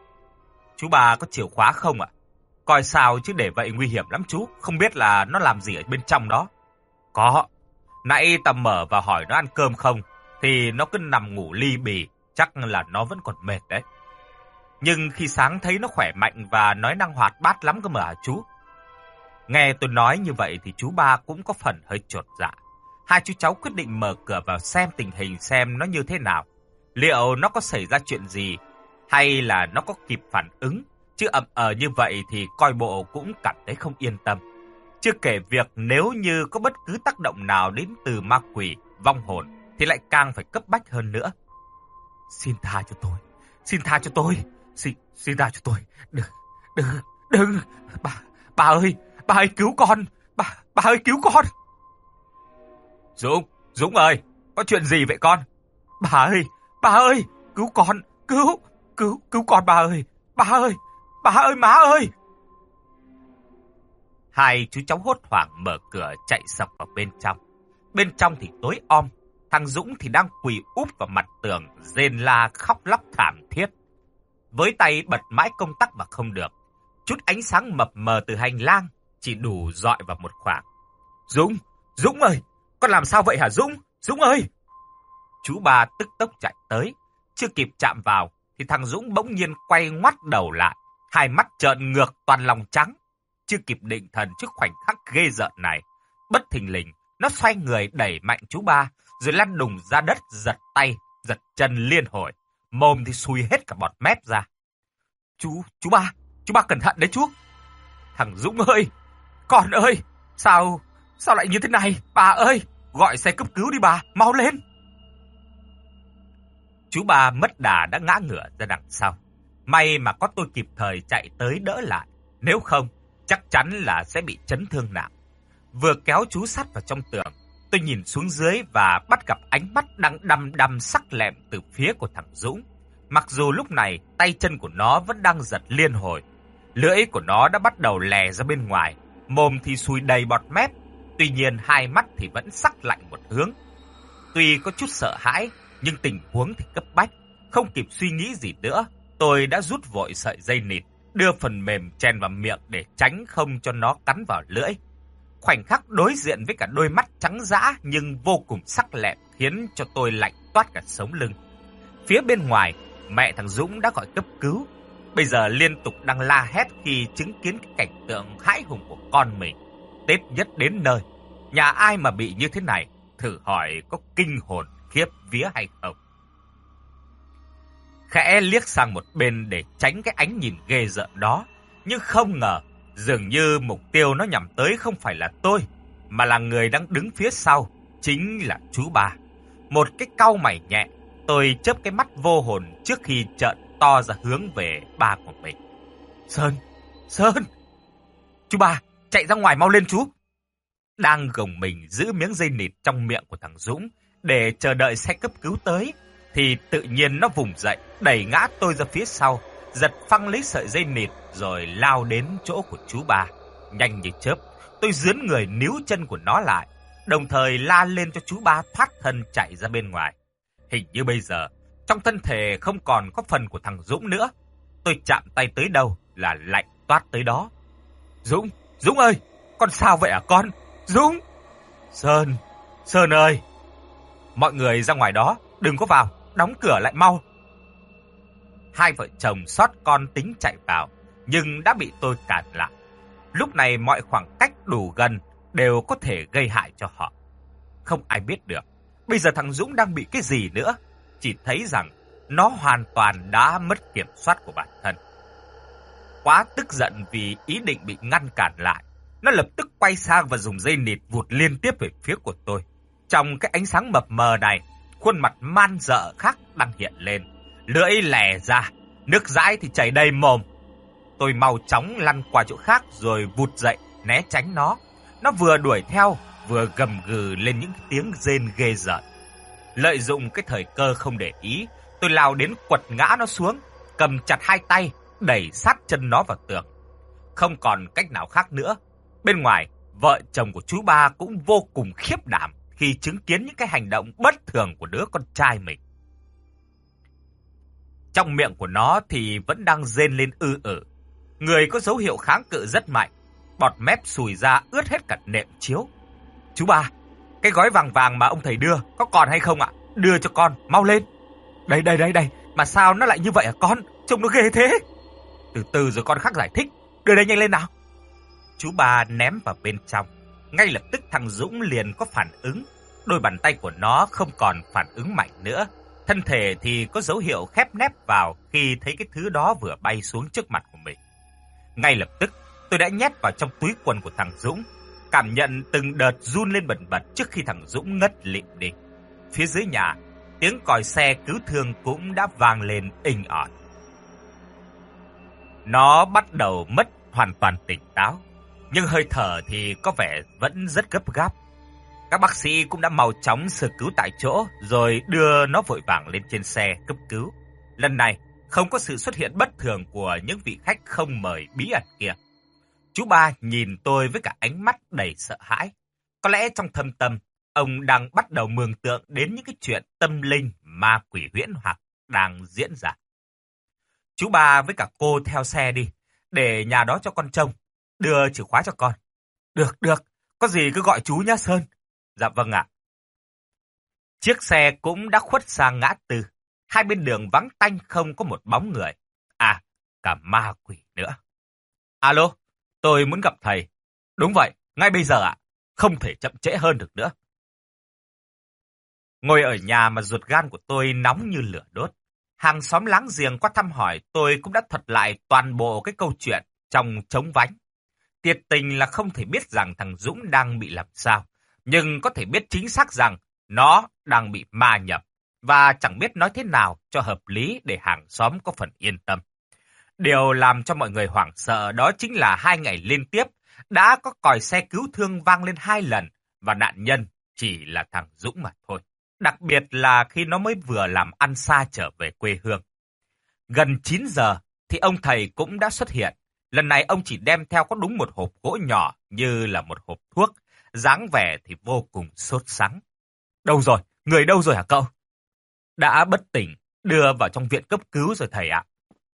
Speaker 1: Chú ba có chìa khóa không ạ? Coi sao chứ để vậy nguy hiểm lắm chú, không biết là nó làm gì ở bên trong đó. Có, nãy tầm mở và hỏi nó ăn cơm không, thì nó cứ nằm ngủ li bì, chắc là nó vẫn còn mệt đấy. Nhưng khi sáng thấy nó khỏe mạnh và nói năng hoạt bát lắm cơ mà hả chú? Nghe tôi nói như vậy thì chú ba cũng có phần hơi chột dạ. Hai chú cháu quyết định mở cửa vào xem tình hình xem nó như thế nào. Liệu nó có xảy ra chuyện gì hay là nó có kịp phản ứng, chứ ậm ờ như vậy thì coi bộ cũng cảm thấy không yên tâm. Chưa kể việc nếu như có bất cứ tác động nào đến từ ma quỷ, vong hồn thì lại càng phải cấp bách hơn nữa. Xin tha cho tôi, xin tha cho tôi, xin, xin tha cho tôi, đừng, đừng, đừng, bà, bà ơi, bà ơi cứu con, bà, bà ơi cứu con. Dũng, Dũng ơi, có chuyện gì vậy con? Bà ơi, bà ơi, cứu con, cứu, cứu, cứu con bà ơi, bà ơi, bà ơi, má ơi. Hai chú cháu hốt hoảng mở cửa chạy sộc vào bên trong. Bên trong thì tối om, thằng Dũng thì đang quỳ úp vào mặt tường, rên la khóc lóc thảm thiết. Với tay bật mãi công tắc mà không được, chút ánh sáng mập mờ từ hành lang chỉ đủ dọi vào một khoảng. Dũng, Dũng ơi, con làm sao vậy hả Dũng? Dũng ơi! Chú ba tức tốc chạy tới, chưa kịp chạm vào thì thằng Dũng bỗng nhiên quay ngoắt đầu lại, hai mắt trợn ngược toàn lòng trắng. Chưa kịp định thần trước khoảnh khắc ghê rợn này, bất thình lình nó xoay người đẩy mạnh chú ba, rồi lăn đùng ra đất, giật tay, giật chân liên hồi, mồm thì xùi hết cả bọt mép ra. Chú, chú ba, chú ba cẩn thận đấy chú. Thằng Dũng ơi, con ơi, sao, sao lại như thế này? Bà ơi, gọi xe cấp cứu đi bà, mau lên. Chú ba mất đà đã ngã ngửa ra đằng sau. May mà có tôi kịp thời chạy tới đỡ lại, nếu không chắc chắn là sẽ bị chấn thương nặng. Vừa kéo chú sát vào trong tường, tôi nhìn xuống dưới và bắt gặp ánh mắt đang đăm đăm sắc lẹm từ phía của thằng Dũng. Mặc dù lúc này tay chân của nó vẫn đang giật liên hồi, lưỡi của nó đã bắt đầu lè ra bên ngoài, mồm thì sùi đầy bọt mép, tuy nhiên hai mắt thì vẫn sắc lạnh một hướng. Tuy có chút sợ hãi, nhưng tình huống thì cấp bách, không kịp suy nghĩ gì nữa, tôi đã rút vội sợi dây nịt, đưa phần mềm chèn vào miệng để tránh không cho nó cắn vào lưỡi. Khoảnh khắc đối diện với cả đôi mắt trắng dã nhưng vô cùng sắc lẹm khiến cho tôi lạnh toát cả sống lưng. Phía bên ngoài, mẹ thằng Dũng đã gọi cấp cứu, bây giờ liên tục đang la hét khi chứng kiến cái cảnh tượng hãi hùng của con mình. Tết nhất đến nơi, nhà ai mà bị như thế này, thử hỏi có kinh hồn khiếp vía hay không. Khẽ liếc sang một bên để tránh cái ánh nhìn ghê rợn đó, nhưng không ngờ dường như mục tiêu nó nhắm tới không phải là tôi, mà là người đang đứng phía sau, chính là chú ba. Một cái cau mày nhẹ, tôi chớp cái mắt vô hồn trước khi trợn to ra hướng về ba của mình. Sơn, Sơn! Chú ba, chạy ra ngoài mau lên chú! Đang gồng mình giữ miếng dây nịt trong miệng của thằng Dũng để chờ đợi xe cấp cứu tới, thì tự nhiên nó vùng dậy, đẩy ngã tôi ra phía sau, giật phăng lấy sợi dây nịt rồi lao đến chỗ của chú ba. Nhanh như chớp, tôi dướn người níu chân của nó lại, đồng thời la lên cho chú ba thoát thân chạy ra bên ngoài. Hình như bây giờ, trong thân thể không còn có phần của thằng Dũng nữa. Tôi chạm tay tới đâu là lạnh toát tới đó. Dũng, Dũng ơi, con sao vậy hả con? Dũng! Sơn, Sơn ơi! Mọi người ra ngoài đó, đừng có vào, đóng cửa lại mau. Hai vợ chồng xót con tính chạy vào, nhưng đã bị tôi cản lại. Lúc này mọi khoảng cách đủ gần đều có thể gây hại cho họ. Không ai biết được bây giờ thằng Dũng đang bị cái gì nữa, chỉ thấy rằng nó hoàn toàn đã mất kiểm soát của bản thân. Quá tức giận vì ý định bị ngăn cản lại, nó lập tức quay sang và dùng dây nịt vụt liên tiếp về phía của tôi. Trong cái ánh sáng mập mờ này, khuôn mặt man dợ khác đang hiện lên, lưỡi lè ra, nước dãi thì chảy đầy mồm. Tôi mau chóng lăn qua chỗ khác rồi vụt dậy né tránh nó. Nó vừa đuổi theo vừa gầm gừ lên những tiếng rên ghê rợn. Lợi dụng cái thời cơ không để ý, tôi lao đến quật ngã nó xuống, cầm chặt hai tay đẩy sát chân nó vào tường. Không còn cách nào khác nữa. Bên ngoài, vợ chồng của chú ba cũng vô cùng khiếp đảm khi chứng kiến những cái hành động bất thường của đứa con trai mình. Trong miệng của nó thì vẫn đang rên lên ư ử. Người có dấu hiệu kháng cự rất mạnh, bọt mép sùi ra ướt hết cả nệm chiếu. Chú ba, cái gói vàng vàng mà ông thầy đưa có còn hay không ạ? Đưa cho con, mau lên. Đây, đây, đây, đây, mà sao nó lại như vậy hả con? Trông nó ghê thế. Từ từ rồi con khác giải thích, đưa đây nhanh lên nào. Chú ba ném vào bên trong. Ngay lập tức thằng Dũng liền có phản ứng. Đôi bàn tay của nó không còn phản ứng mạnh nữa. Thân thể thì có dấu hiệu khép nép vào khi thấy cái thứ đó vừa bay xuống trước mặt của mình. Ngay lập tức tôi đã nhét vào trong túi quần của thằng Dũng, cảm nhận từng đợt run lên bần bật trước khi thằng Dũng ngất lịm đi. Phía dưới nhà, tiếng còi xe cứu thương cũng đã vang lên inh ỏi. Nó bắt đầu mất hoàn toàn tỉnh táo, nhưng hơi thở thì có vẻ vẫn rất gấp gáp. Các bác sĩ cũng đã mau chóng sơ cứu tại chỗ rồi đưa nó vội vàng lên trên xe cấp cứu. Lần này không có sự xuất hiện bất thường của những vị khách không mời bí ẩn kia. Chú ba nhìn tôi với cả ánh mắt đầy sợ hãi. Có lẽ trong thâm tâm, ông đang bắt đầu mường tượng đến những cái chuyện tâm linh ma quỷ huyễn hoặc đang diễn ra. Chú ba với cả cô theo xe đi, để nhà đó cho con trông. Đưa chìa khóa cho con. Được, được, có gì cứ gọi chú nhá Sơn. Dạ vâng ạ. Chiếc xe cũng đã khuất sang ngã tư. Hai bên đường vắng tanh không có một bóng người. À, cả ma quỷ nữa. Alo, tôi muốn gặp thầy. Đúng vậy, ngay bây giờ ạ. Không thể chậm trễ hơn được nữa. Ngồi ở nhà mà ruột gan của tôi nóng như lửa đốt. Hàng xóm láng giềng qua thăm hỏi tôi cũng đã thuật lại toàn bộ cái câu chuyện trong trống vánh. Thiệt tình là không thể biết rằng thằng Dũng đang bị làm sao, nhưng có thể biết chính xác rằng nó đang bị ma nhập, và chẳng biết nói thế nào cho hợp lý để hàng xóm có phần yên tâm. Điều làm cho mọi người hoảng sợ đó chính là hai ngày liên tiếp đã có còi xe cứu thương vang lên hai lần, và nạn nhân chỉ là thằng Dũng mà thôi. Đặc biệt là khi nó mới vừa làm ăn xa trở về quê hương. Gần chín giờ thì ông thầy cũng đã xuất hiện. Lần này ông chỉ đem theo có đúng một hộp gỗ nhỏ như là một hộp thuốc, dáng vẻ thì vô cùng sốt sắng. Đâu rồi? Người đâu rồi hả cậu? Đã bất tỉnh, đưa vào trong viện cấp cứu rồi thầy ạ.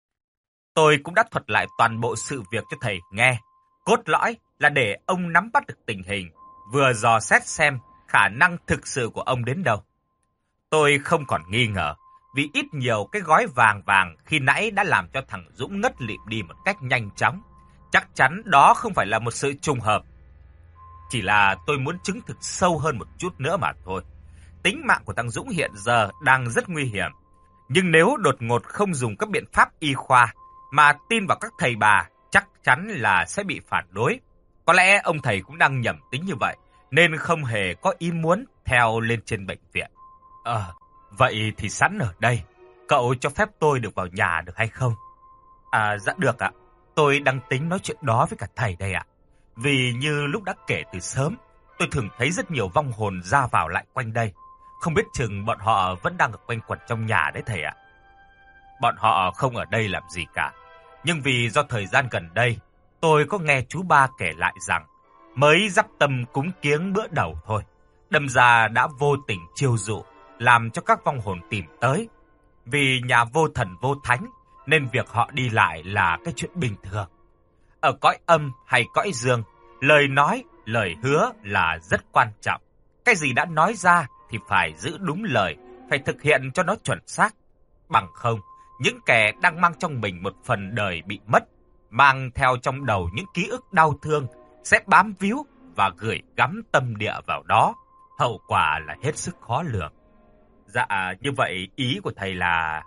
Speaker 1: Tôi cũng đã thuật lại toàn bộ sự việc cho thầy nghe. Cốt lõi là để ông nắm bắt được tình hình, vừa dò xét xem khả năng thực sự của ông đến đâu. Tôi không còn nghi ngờ, vì ít nhiều cái gói vàng vàng khi nãy đã làm cho thằng Dũng ngất lịm đi một cách nhanh chóng. Chắc chắn đó không phải là một sự trùng hợp. Chỉ là tôi muốn chứng thực sâu hơn một chút nữa mà thôi. Tính mạng của thằng Dũng hiện giờ đang rất nguy hiểm. Nhưng nếu đột ngột không dùng các biện pháp y khoa mà tin vào các thầy bà, chắc chắn là sẽ bị phản đối. Có lẽ ông thầy cũng đang nhầm tính như vậy, nên không hề có ý muốn theo lên trên bệnh viện. Ờ, vậy thì sẵn ở đây, cậu cho phép tôi được vào nhà được hay không? À, dạ được ạ. Tôi đang tính nói chuyện đó với cả thầy đây ạ. Vì như lúc đã kể từ sớm, tôi thường thấy rất nhiều vong hồn ra vào lại quanh đây. Không biết chừng bọn họ vẫn đang ở quanh quẩn trong nhà đấy thầy ạ. Bọn họ không ở đây làm gì cả. Nhưng vì do thời gian gần đây, tôi có nghe chú ba kể lại rằng mới dắp tâm cúng kiếng bữa đầu thôi, đâm ra đã vô tình chiêu dụ, làm cho các vong hồn tìm tới. Vì nhà vô thần vô thánh, nên việc họ đi lại là cái chuyện bình thường. Ở cõi âm hay cõi dương, lời nói, lời hứa là rất quan trọng. Cái gì đã nói ra thì phải giữ đúng lời, phải thực hiện cho nó chuẩn xác. Bằng không, những kẻ đang mang trong mình một phần đời bị mất, mang theo trong đầu những ký ức đau thương, sẽ bám víu và gửi gắm tâm địa vào đó. Hậu quả là hết sức khó lường. Dạ, như vậy ý của thầy là...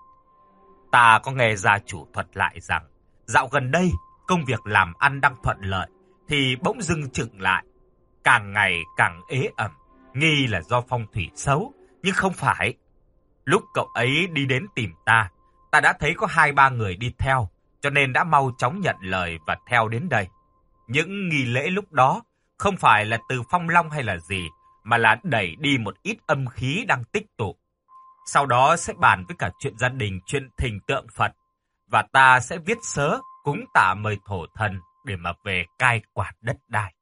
Speaker 1: Ta có nghe gia chủ thuật lại rằng, dạo gần đây, công việc làm ăn đang thuận lợi, thì bỗng dưng chững lại. Càng ngày càng ế ẩm, nghi là do phong thủy xấu, nhưng không phải. Lúc cậu ấy đi đến tìm ta, ta đã thấy có hai ba người đi theo, cho nên đã mau chóng nhận lời và theo đến đây. Những nghi lễ lúc đó không phải là từ phong long hay là gì, mà là đẩy đi một ít âm khí đang tích tụ. Sau đó sẽ bàn với cả chuyện gia đình, chuyện thỉnh tượng Phật, và ta sẽ viết sớ cúng tạ mời thổ thần để mà về cai quản đất đai.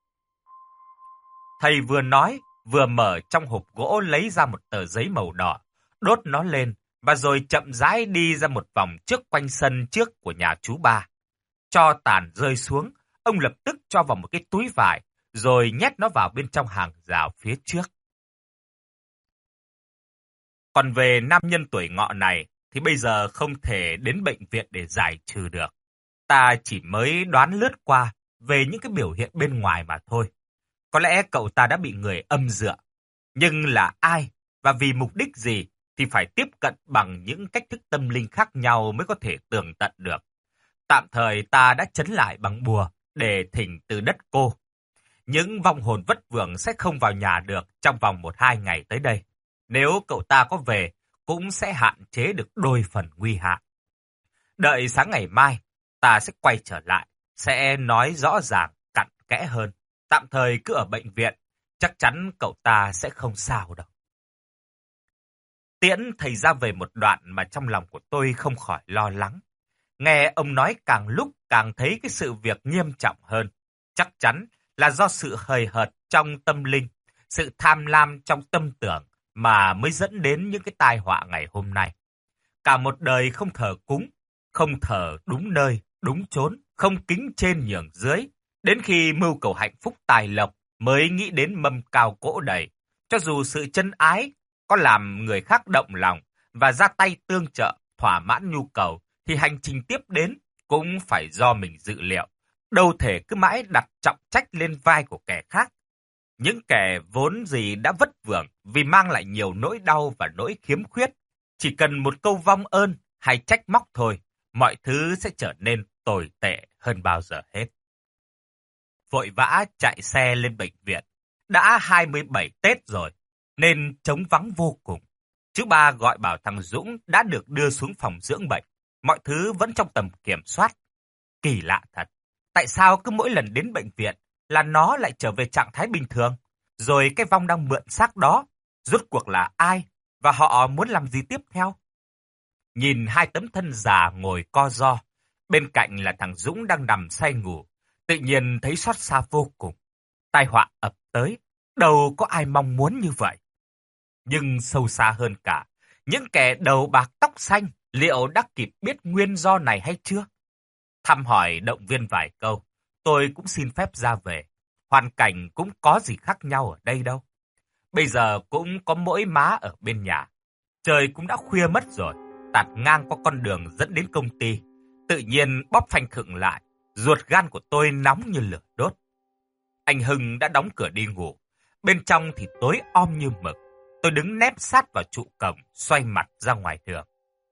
Speaker 1: Thầy vừa nói, vừa mở trong hộp gỗ lấy ra một tờ giấy màu đỏ, đốt nó lên, và rồi chậm rãi đi ra một vòng trước quanh sân trước của nhà chú ba. Cho tàn rơi xuống, ông lập tức cho vào một cái túi vải, rồi nhét nó vào bên trong hàng rào phía trước. Còn về nam nhân tuổi ngọ này, thì bây giờ không thể đến bệnh viện để giải trừ được. Ta chỉ mới đoán lướt qua về những cái biểu hiện bên ngoài mà thôi. Có lẽ cậu ta đã bị người âm dựa. Nhưng là ai và vì mục đích gì thì phải tiếp cận bằng những cách thức tâm linh khác nhau mới có thể tường tận được. Tạm thời ta đã trấn lại bằng bùa để thỉnh từ đất cô. Những vong hồn vất vưởng sẽ không vào nhà được trong vòng một hai ngày tới đây. Nếu cậu ta có về, cũng sẽ hạn chế được đôi phần nguy hại. Đợi sáng ngày mai, ta sẽ quay trở lại, sẽ nói rõ ràng, cặn kẽ hơn. Tạm thời cứ ở bệnh viện, chắc chắn cậu ta sẽ không sao đâu. Tiễn thầy ra về một đoạn mà trong lòng của tôi không khỏi lo lắng. Nghe ông nói càng lúc càng thấy cái sự việc nghiêm trọng hơn. Chắc chắn là do sự hời hợt trong tâm linh, sự tham lam trong tâm tưởng mà mới dẫn đến những cái tai họa ngày hôm nay. Cả một đời không thờ cúng, không thờ đúng nơi, đúng chốn, không kính trên nhường dưới. Đến khi mưu cầu hạnh phúc tài lộc mới nghĩ đến mâm cao cỗ đầy. Cho dù sự chân ái có làm người khác động lòng và ra tay tương trợ, thỏa mãn nhu cầu, thì hành trình tiếp đến cũng phải do mình dự liệu. Đâu thể cứ mãi đặt trọng trách lên vai của kẻ khác. Những kẻ vốn gì đã vất vưởng vì mang lại nhiều nỗi đau và nỗi khiếm khuyết. Chỉ cần một câu vong ơn hay trách móc thôi, mọi thứ sẽ trở nên tồi tệ hơn bao giờ hết. Vội vã chạy xe lên bệnh viện. Đã hai mươi bảy Tết rồi, nên trống vắng vô cùng. Chú ba gọi bảo thằng Dũng đã được đưa xuống phòng dưỡng bệnh. Mọi thứ vẫn trong tầm kiểm soát. Kỳ lạ thật. Tại sao cứ mỗi lần đến bệnh viện là nó lại trở về trạng thái bình thường? Rồi cái vong đang mượn xác đó, rốt cuộc là ai? Và họ muốn làm gì tiếp theo? Nhìn hai tấm thân già ngồi co ro, bên cạnh là thằng Dũng đang nằm say ngủ, tự nhiên thấy xót xa vô cùng. Tai họa ập tới, đâu có ai mong muốn như vậy. Nhưng sâu xa hơn cả, những kẻ đầu bạc tóc xanh liệu đã kịp biết nguyên do này hay chưa? Thăm hỏi động viên vài câu, tôi cũng xin phép ra về. Hoàn cảnh cũng có gì khác nhau ở đây đâu. Bây giờ cũng có mỗi má ở bên nhà. Trời cũng đã khuya mất rồi, tạt ngang qua con đường dẫn đến công ty. Tự nhiên bóp phanh khựng lại, ruột gan của tôi nóng như lửa đốt. Anh Hưng đã đóng cửa đi ngủ. Bên trong thì tối om như mực. Tôi đứng nép sát vào trụ cổng, xoay mặt ra ngoài đường.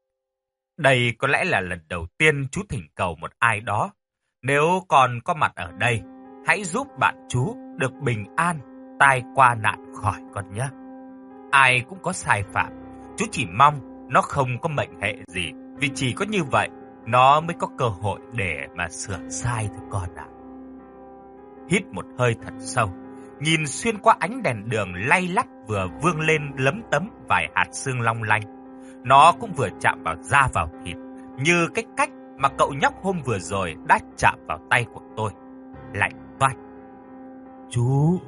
Speaker 1: Đây có lẽ là lần đầu tiên chú thỉnh cầu một ai đó. Nếu còn có mặt ở đây, hãy giúp bạn chú được bình an, tai qua nạn khỏi con nhé. Ai cũng có sai phạm, chú chỉ mong nó không có mệnh hệ gì, vì chỉ có như vậy nó mới có cơ hội để mà sửa sai thôi con ạ. Hít một hơi thật sâu, nhìn xuyên qua ánh đèn đường lay lắt vừa vương lên lấm tấm vài hạt sương long lanh. Nó cũng vừa chạm vào da vào thịt, như cái cách mà cậu nhóc hôm vừa rồi đã chạm vào tay của tôi. Lạnh toát. Chú.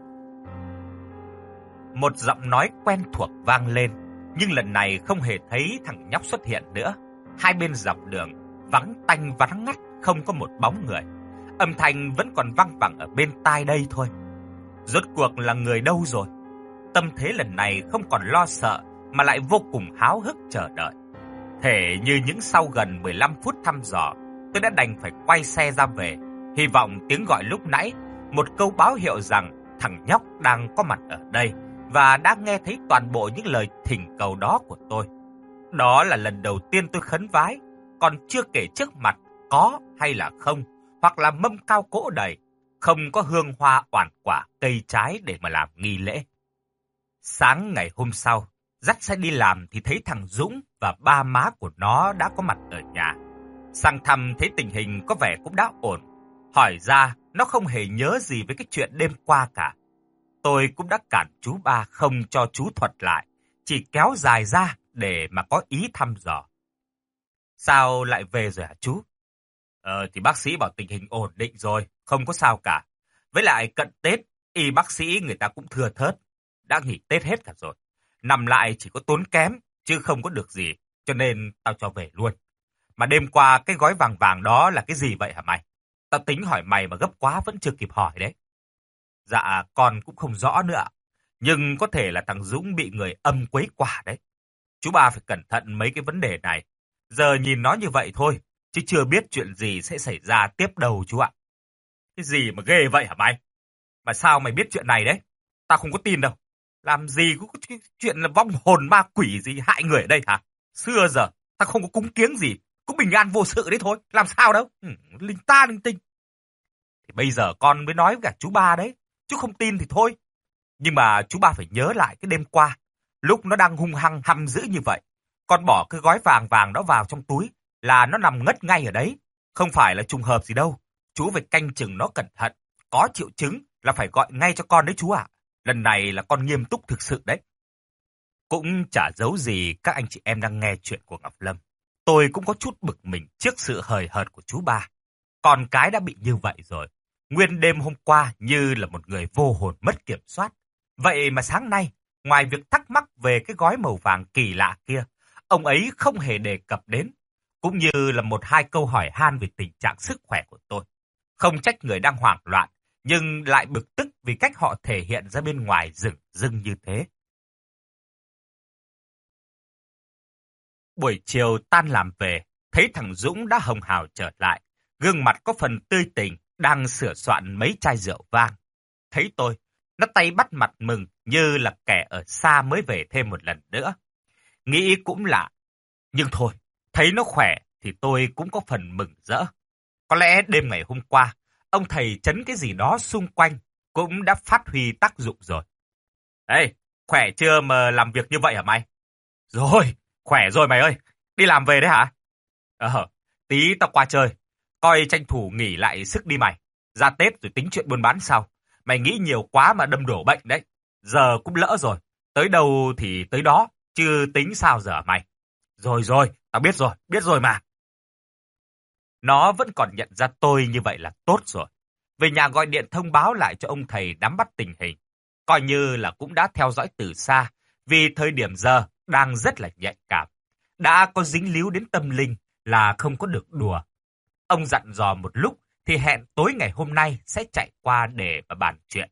Speaker 1: Một giọng nói quen thuộc vang lên, nhưng lần này không hề thấy thằng nhóc xuất hiện nữa. Hai bên dọc đường vắng tanh vắng ngắt, không có một bóng người. Âm thanh vẫn còn văng vẳng ở bên tai đây thôi. Rốt cuộc là người đâu rồi? Tâm thế lần này không còn lo sợ mà lại vô cùng háo hức chờ đợi. Thể như những sau gần mười lăm phút thăm dò, tôi đã đành phải quay xe ra về, hy vọng tiếng gọi lúc nãy, một câu báo hiệu rằng thằng nhóc đang có mặt ở đây và đã nghe thấy toàn bộ những lời thỉnh cầu đó của tôi. Đó là lần đầu tiên tôi khấn vái, còn chưa kể trước mặt có hay là không, hoặc là mâm cao cỗ đầy, không có hương hoa oản quả cây trái để mà làm nghi lễ. Sáng ngày hôm sau, dắt xe đi làm thì thấy thằng Dũng và ba má của nó đã có mặt ở nhà. Sang thăm thấy tình hình có vẻ cũng đã ổn. Hỏi ra, nó không hề nhớ gì với cái chuyện đêm qua cả. Tôi cũng đã cản chú ba không cho chú thuật lại, chỉ kéo dài ra để mà có ý thăm dò. Sao lại về rồi hả chú? Ờ thì bác sĩ bảo tình hình ổn định rồi, không có sao cả. Với lại cận Tết, y bác sĩ người ta cũng thưa thớt, đã nghỉ Tết hết cả rồi. Nằm lại chỉ có tốn kém, chứ không có được gì, cho nên tao cho về luôn. Mà đêm qua cái gói vàng vàng đó là cái gì vậy hả mày? Tao tính hỏi mày mà gấp quá vẫn chưa kịp hỏi đấy. Dạ, con cũng không rõ nữa ạ. Nhưng có thể là thằng Dũng bị người âm quấy quả đấy. Chú ba phải cẩn thận mấy cái vấn đề này. Giờ nhìn nó như vậy thôi, chứ chưa biết chuyện gì sẽ xảy ra tiếp đầu chú ạ. Cái gì mà ghê vậy hả mày? Mà sao mày biết chuyện này đấy? Tao không có tin đâu. Làm gì có cái chuyện là vong hồn ma quỷ gì hại người ở đây hả? Xưa giờ, tao không có cúng kiếng gì, cũng bình an vô sự đấy thôi. Làm sao đâu? Ừ, linh ta linh tinh. Thì bây giờ con mới nói với cả chú ba đấy. Chú không tin thì thôi. Nhưng mà chú ba phải nhớ lại cái đêm qua, lúc nó đang hung hăng hăm dữ như vậy, con bỏ cái gói vàng vàng đó vào trong túi là nó nằm ngất ngay ở đấy. Không phải là trùng hợp gì đâu. Chú phải canh chừng nó cẩn thận. Có triệu chứng là phải gọi ngay cho con đấy chú ạ. Lần này là con nghiêm túc thực sự đấy. Cũng chả giấu gì các anh chị em đang nghe chuyện của Ngọc Lâm. Tôi cũng có chút bực mình trước sự hời hợt của chú ba. Con cái đã bị như vậy rồi. Nguyên đêm hôm qua như là một người vô hồn mất kiểm soát. Vậy mà sáng nay, ngoài việc thắc mắc về cái gói màu vàng kỳ lạ kia, ông ấy không hề đề cập đến, cũng như là một hai câu hỏi han về tình trạng sức khỏe của tôi. Không trách người đang hoảng loạn, nhưng lại bực tức vì cách họ thể hiện ra bên ngoài rừng rưng như thế. Buổi chiều tan làm về, thấy thằng Dũng đã hồng hào trở lại, gương mặt có phần tươi tỉnh, đang sửa soạn mấy chai rượu vang. Thấy tôi, nó tay bắt mặt mừng như là kẻ ở xa mới về thêm một lần nữa. Nghĩ cũng lạ, nhưng thôi, thấy nó khỏe thì tôi cũng có phần mừng rỡ. Có lẽ đêm ngày hôm qua, ông thầy chấn cái gì đó xung quanh cũng đã phát huy tác dụng rồi. Ê, khỏe chưa mà làm việc như vậy hả mày? Rồi, khỏe rồi mày ơi, đi làm về đấy hả? Ờ, tí tao qua chơi, coi tranh thủ nghỉ lại sức đi mày. Ra Tết rồi tính chuyện buôn bán sau. Mày nghĩ nhiều quá mà đâm đổ bệnh đấy. Giờ cũng lỡ rồi, tới đâu thì tới đó, chứ tính sao giờ mày? Rồi rồi, tao biết rồi, biết rồi mà. Nó vẫn còn nhận ra tôi như vậy là tốt rồi. Về nhà gọi điện thông báo lại cho ông thầy nắm bắt tình hình. Coi như là cũng đã theo dõi từ xa, vì thời điểm giờ đang rất là nhạy cảm. Đã có dính líu đến tâm linh là không có được đùa. Ông dặn dò một lúc thì hẹn tối ngày hôm nay sẽ chạy qua để mà bàn chuyện.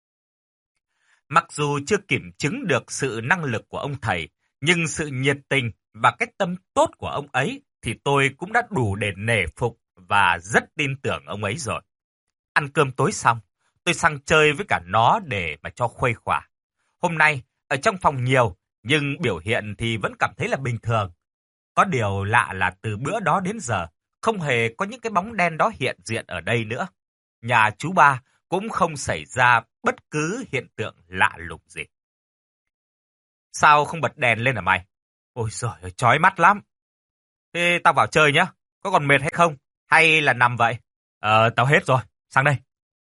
Speaker 1: Mặc dù chưa kiểm chứng được sự năng lực của ông thầy, nhưng sự nhiệt tình và cái tâm tốt của ông ấy thì tôi cũng đã đủ để nể phục và rất tin tưởng ông ấy rồi. Ăn cơm tối xong, tôi sang chơi với cả nó để mà cho khuây khỏa. Hôm nay, ở trong phòng nhiều, nhưng biểu hiện thì vẫn cảm thấy là bình thường. Có điều lạ là từ bữa đó đến giờ, không hề có những cái bóng đen đó hiện diện ở đây nữa. Nhà chú ba cũng không xảy ra bất cứ hiện tượng lạ lùng gì. Sao không bật đèn lên hả mày? Ôi giời ơi, chói mắt lắm. Thế tao vào chơi nhá, có còn mệt hay không? Hay là nằm vậy? Ờ, tao hết rồi, sang đây.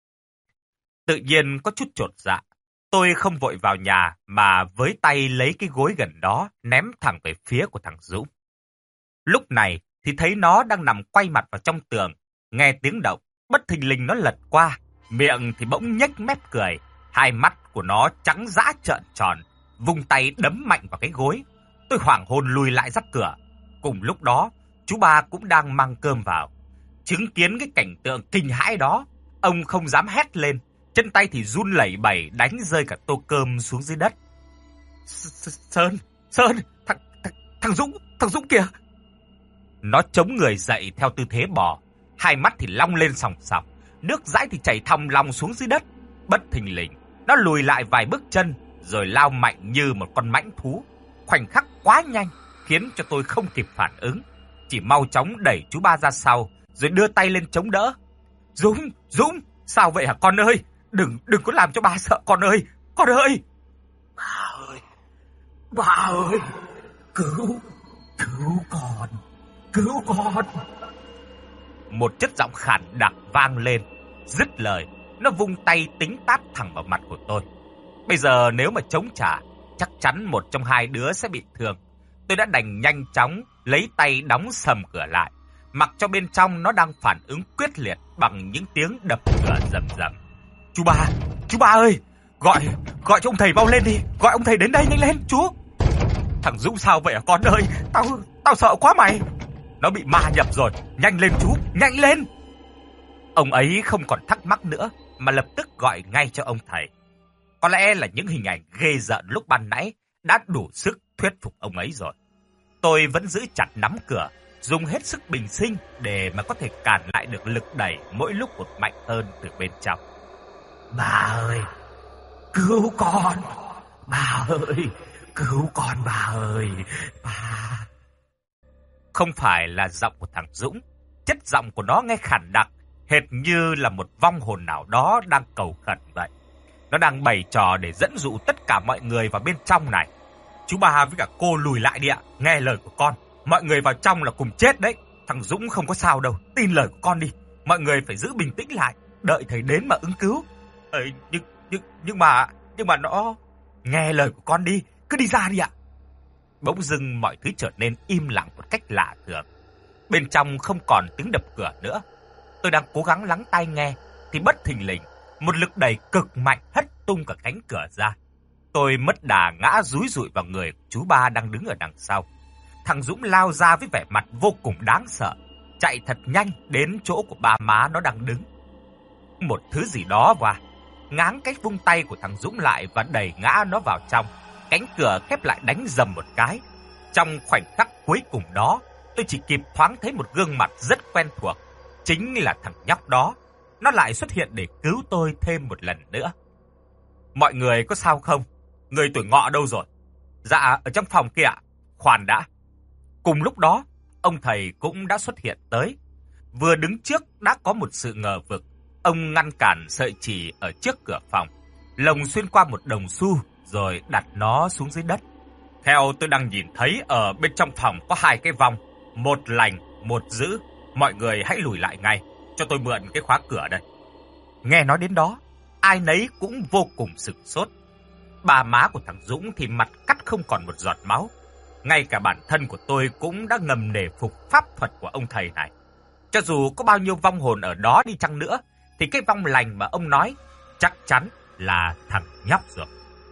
Speaker 1: Tự nhiên có chút chột dạ. Tôi không vội vào nhà mà với tay lấy cái gối gần đó ném thẳng về phía của thằng Dũng. Lúc này thì thấy nó đang nằm quay mặt vào trong tường, nghe tiếng động, bất thình lình nó lật qua, miệng thì bỗng nhếch mép cười, hai mắt của nó trắng dã trợn tròn, vung tay đấm mạnh vào cái gối. Tôi hoảng hồn lùi lại ra cửa. Cùng lúc đó, chú ba cũng đang mang cơm vào. Chứng kiến cái cảnh tượng kinh hãi đó, ông không dám hét lên, chân tay thì run lẩy bẩy đánh rơi cả tô cơm xuống dưới đất. Sơn, Sơn, thằng, thằng, thằng Dũng, thằng Dũng kìa. Nó chống người dậy theo tư thế bò, hai mắt thì long lên sòng sòng, nước dãi thì chảy thòng lòng xuống dưới đất. Bất thình lình, nó lùi lại vài bước chân, rồi lao mạnh như một con mãnh thú. Khoảnh khắc quá nhanh, khiến cho tôi không kịp phản ứng, chỉ mau chóng đẩy chú ba ra sau, rồi đưa tay lên chống đỡ. Dũng, Dũng, sao vậy hả con ơi? Đừng, đừng có làm cho ba sợ con ơi, con ơi!
Speaker 2: Ba ơi, ba ơi, cứu, cứu con, cứu con!
Speaker 1: Một chất giọng khản đặc vang lên, dứt lời, nó vung tay tính tát thẳng vào mặt của tôi. Bây giờ nếu mà chống trả, chắc chắn một trong hai đứa sẽ bị thương. Tôi đã đành nhanh chóng lấy tay đóng sầm cửa lại, mặc cho bên trong nó đang phản ứng quyết liệt bằng những tiếng đập cửa rầm rầm. Chú ba, chú ba ơi, gọi, gọi cho ông thầy mau lên đi, gọi ông thầy đến đây nhanh lên, chú. Thằng Dũng sao vậy hả con ơi, tao, tao sợ quá mày. Nó bị ma nhập rồi, nhanh lên chú, nhanh lên. Ông ấy không còn thắc mắc nữa, mà lập tức gọi ngay cho ông thầy. Có lẽ là những hình ảnh ghê rợn lúc ban nãy đã đủ sức thuyết phục ông ấy rồi. Tôi vẫn giữ chặt nắm cửa, dùng hết sức bình sinh để mà có thể cản lại được lực đẩy mỗi lúc một mạnh hơn từ bên trong.
Speaker 2: Bà ơi, cứu con! Bà ơi, cứu con bà ơi! Bà...
Speaker 1: Không phải là giọng của thằng Dũng, chất giọng của nó nghe khản đặc, hệt như là một vong hồn nào đó đang cầu khẩn vậy. Nó đang bày trò để dẫn dụ tất cả mọi người vào bên trong này. Chú ba với cả cô lùi lại đi ạ, nghe lời của con. Mọi người vào trong là cùng chết đấy. Thằng Dũng không có sao đâu, tin lời của con đi. Mọi người phải giữ bình tĩnh lại, đợi thầy đến mà ứng cứu. Ờ, nhưng, nhưng, nhưng mà, nhưng mà nó... Nghe lời của con đi, cứ đi ra đi ạ. Bỗng dưng mọi thứ trở nên im lặng một cách lạ thường. Bên trong không còn tiếng đập cửa nữa. Tôi đang cố gắng lắng tai nghe thì bất thình lình một lực đẩy cực mạnh hất tung cả cánh cửa ra. Tôi mất đà ngã dúi dụi vào người chú ba đang đứng ở đằng sau. Thằng Dũng lao ra với vẻ mặt vô cùng đáng sợ, chạy thật nhanh đến chỗ của ba má nó đang đứng. Một thứ gì đó và ngáng cái vung tay của thằng Dũng lại và đẩy ngã nó vào trong. Cánh cửa khép lại đánh dầm một cái. Trong khoảnh khắc cuối cùng đó, tôi chỉ kịp thoáng thấy một gương mặt rất quen thuộc. Chính là thằng nhóc đó. Nó lại xuất hiện để cứu tôi thêm một lần nữa. Mọi người có sao không? Người tuổi ngọ đâu rồi? Dạ, ở trong phòng kia ạ. Khoan đã. Cùng lúc đó, ông thầy cũng đã xuất hiện tới. Vừa đứng trước đã có một sự ngờ vực. Ông ngăn cản sợi chỉ ở trước cửa phòng, lồng xuyên qua một đồng xu rồi đặt nó xuống dưới đất. Theo tôi đang nhìn thấy ở bên trong phòng có hai cái vong, một lành, một dữ. Mọi người hãy lùi lại ngay, cho tôi mượn cái khóa cửa đây. Nghe nói đến đó, ai nấy cũng vô cùng sửng sốt. Ba má của thằng Dũng thì mặt cắt không còn một giọt máu. Ngay cả bản thân của tôi cũng đã ngầm nể phục pháp thuật của ông thầy này. Cho dù có bao nhiêu vong hồn ở đó đi chăng nữa, thì cái vong lành mà ông nói chắc chắn là thằng nhóc rồi.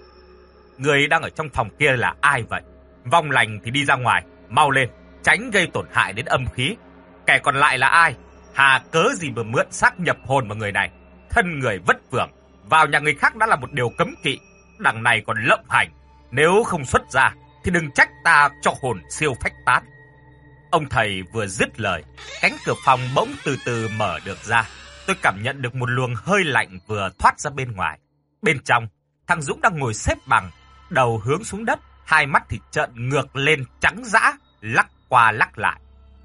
Speaker 1: Người đang ở trong phòng kia là ai vậy? Vong lành thì đi ra ngoài, mau lên, tránh gây tổn hại đến âm khí. Kẻ còn lại là ai? Hà cớ gì mà mượn xác nhập hồn vào người này? Thân người vất vưởng, vào nhà người khác đã là một điều cấm kỵ. Đằng này còn lộng hành. Nếu không xuất ra thì đừng trách ta cho hồn siêu phách tán. Ông thầy vừa dứt lời, cánh cửa phòng bỗng từ từ mở được ra. Tôi cảm nhận được một luồng hơi lạnh vừa thoát ra bên ngoài. Bên trong, thằng Dũng đang ngồi xếp bằng, đầu hướng xuống đất, hai mắt thì trợn ngược lên trắng dã, lắc qua lắc lại.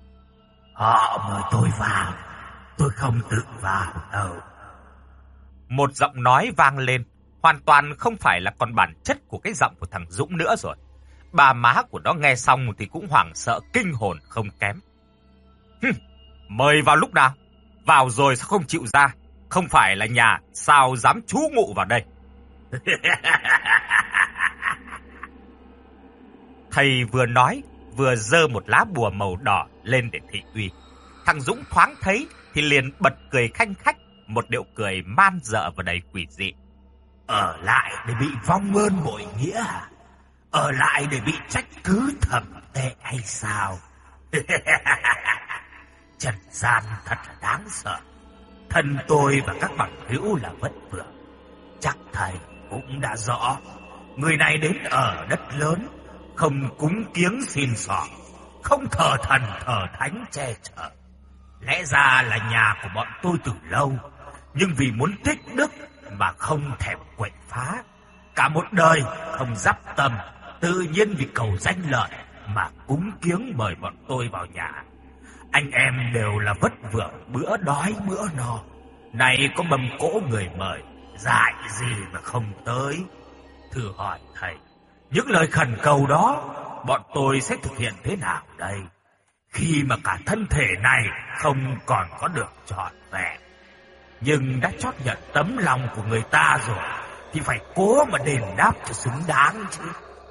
Speaker 2: Họ mời tôi vào, tôi không tự vào đâu.
Speaker 1: Một giọng nói vang lên, hoàn toàn không phải là còn bản chất của cái giọng của thằng Dũng nữa rồi. Bà má của nó nghe xong thì cũng hoảng sợ kinh hồn không kém. Hừm, mời vào lúc nào? Vào rồi sao không chịu ra? Không phải là nhà, sao dám trú ngụ vào đây? Thầy vừa nói, vừa giơ một lá bùa màu đỏ lên để thị uy. Thằng Dũng thoáng thấy thì liền bật cười khanh khách, một điệu cười man dợ và đầy quỷ dị.
Speaker 2: Ở lại để bị vong ơn bội nghĩa à? Ở lại để bị trách cứ thầm tệ hay sao? Trần gian thật là đáng sợ. Thân tôi và các bằng hữu là vất vưởng. Chắc thầy cũng đã rõ. Người này đến ở đất lớn, không cúng kiếng xin xỏ, không thờ thần thờ thánh che chở. Lẽ ra là nhà của bọn tôi từ lâu, nhưng vì muốn tích đức mà không thèm quậy phá. Cả một đời không dắp tâm, tự nhiên vì cầu danh lợi mà cúng kiếng mời bọn tôi vào nhà. Anh em đều là vất vưởng bữa đói bữa no. Này có mâm cỗ người mời, dại gì mà không tới? Thử hỏi thầy, những lời khẩn cầu đó bọn tôi sẽ thực hiện thế nào đây? Khi mà cả thân thể này không còn có được trọn vẹn, nhưng đã chót nhận tấm lòng của người ta rồi thì phải cố mà đền đáp cho xứng đáng chứ.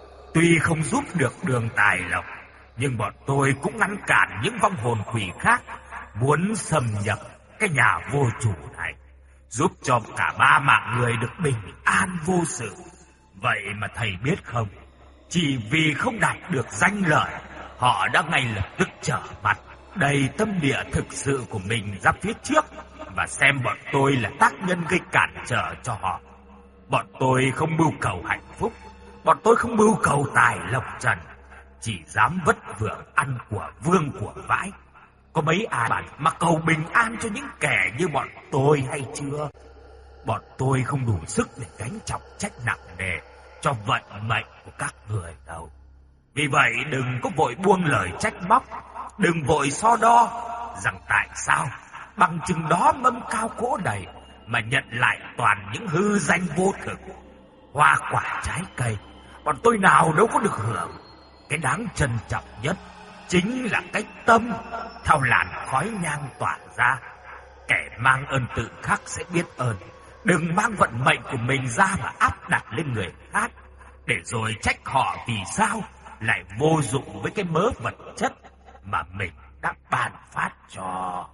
Speaker 2: Tuy không giúp được đường tài lộc, nhưng bọn tôi cũng ngăn cản những vong hồn quỷ khác muốn xâm nhập cái nhà vô chủ này, giúp cho cả ba mạng người được bình an vô sự. Vậy mà thầy biết không, chỉ vì không đạt được danh lợi, họ đã ngay lập tức trở mặt đầy tâm địa thực sự của mình ra phía trước và xem bọn tôi là tác nhân gây cản trở cho họ. Bọn tôi không mưu cầu hạnh phúc, bọn tôi không mưu cầu tài lộc trần, chỉ dám vất vưởng ăn của vương của vãi. Có mấy ai mà cầu bình an cho những kẻ như bọn tôi hay chưa? Bọn tôi không đủ sức để gánh trọng trách nặng nề cho vận mệnh của các người đâu. Vì vậy đừng có vội buông lời trách móc, đừng vội so đo rằng tại sao bằng chừng đó mâm cao cỗ đầy mà nhận lại toàn những hư danh vô thực. Hoa quả trái cây, bọn tôi nào đâu có được hưởng. Cái đáng trân trọng nhất chính là cái tâm theo làn khói nhang tỏa ra. Kẻ mang ơn tự khắc sẽ biết ơn. Đừng mang vận mệnh của mình ra mà áp đặt lên người khác, để rồi trách họ vì sao lại vô dụng với cái mớ vật chất mà mình đã ban phát cho.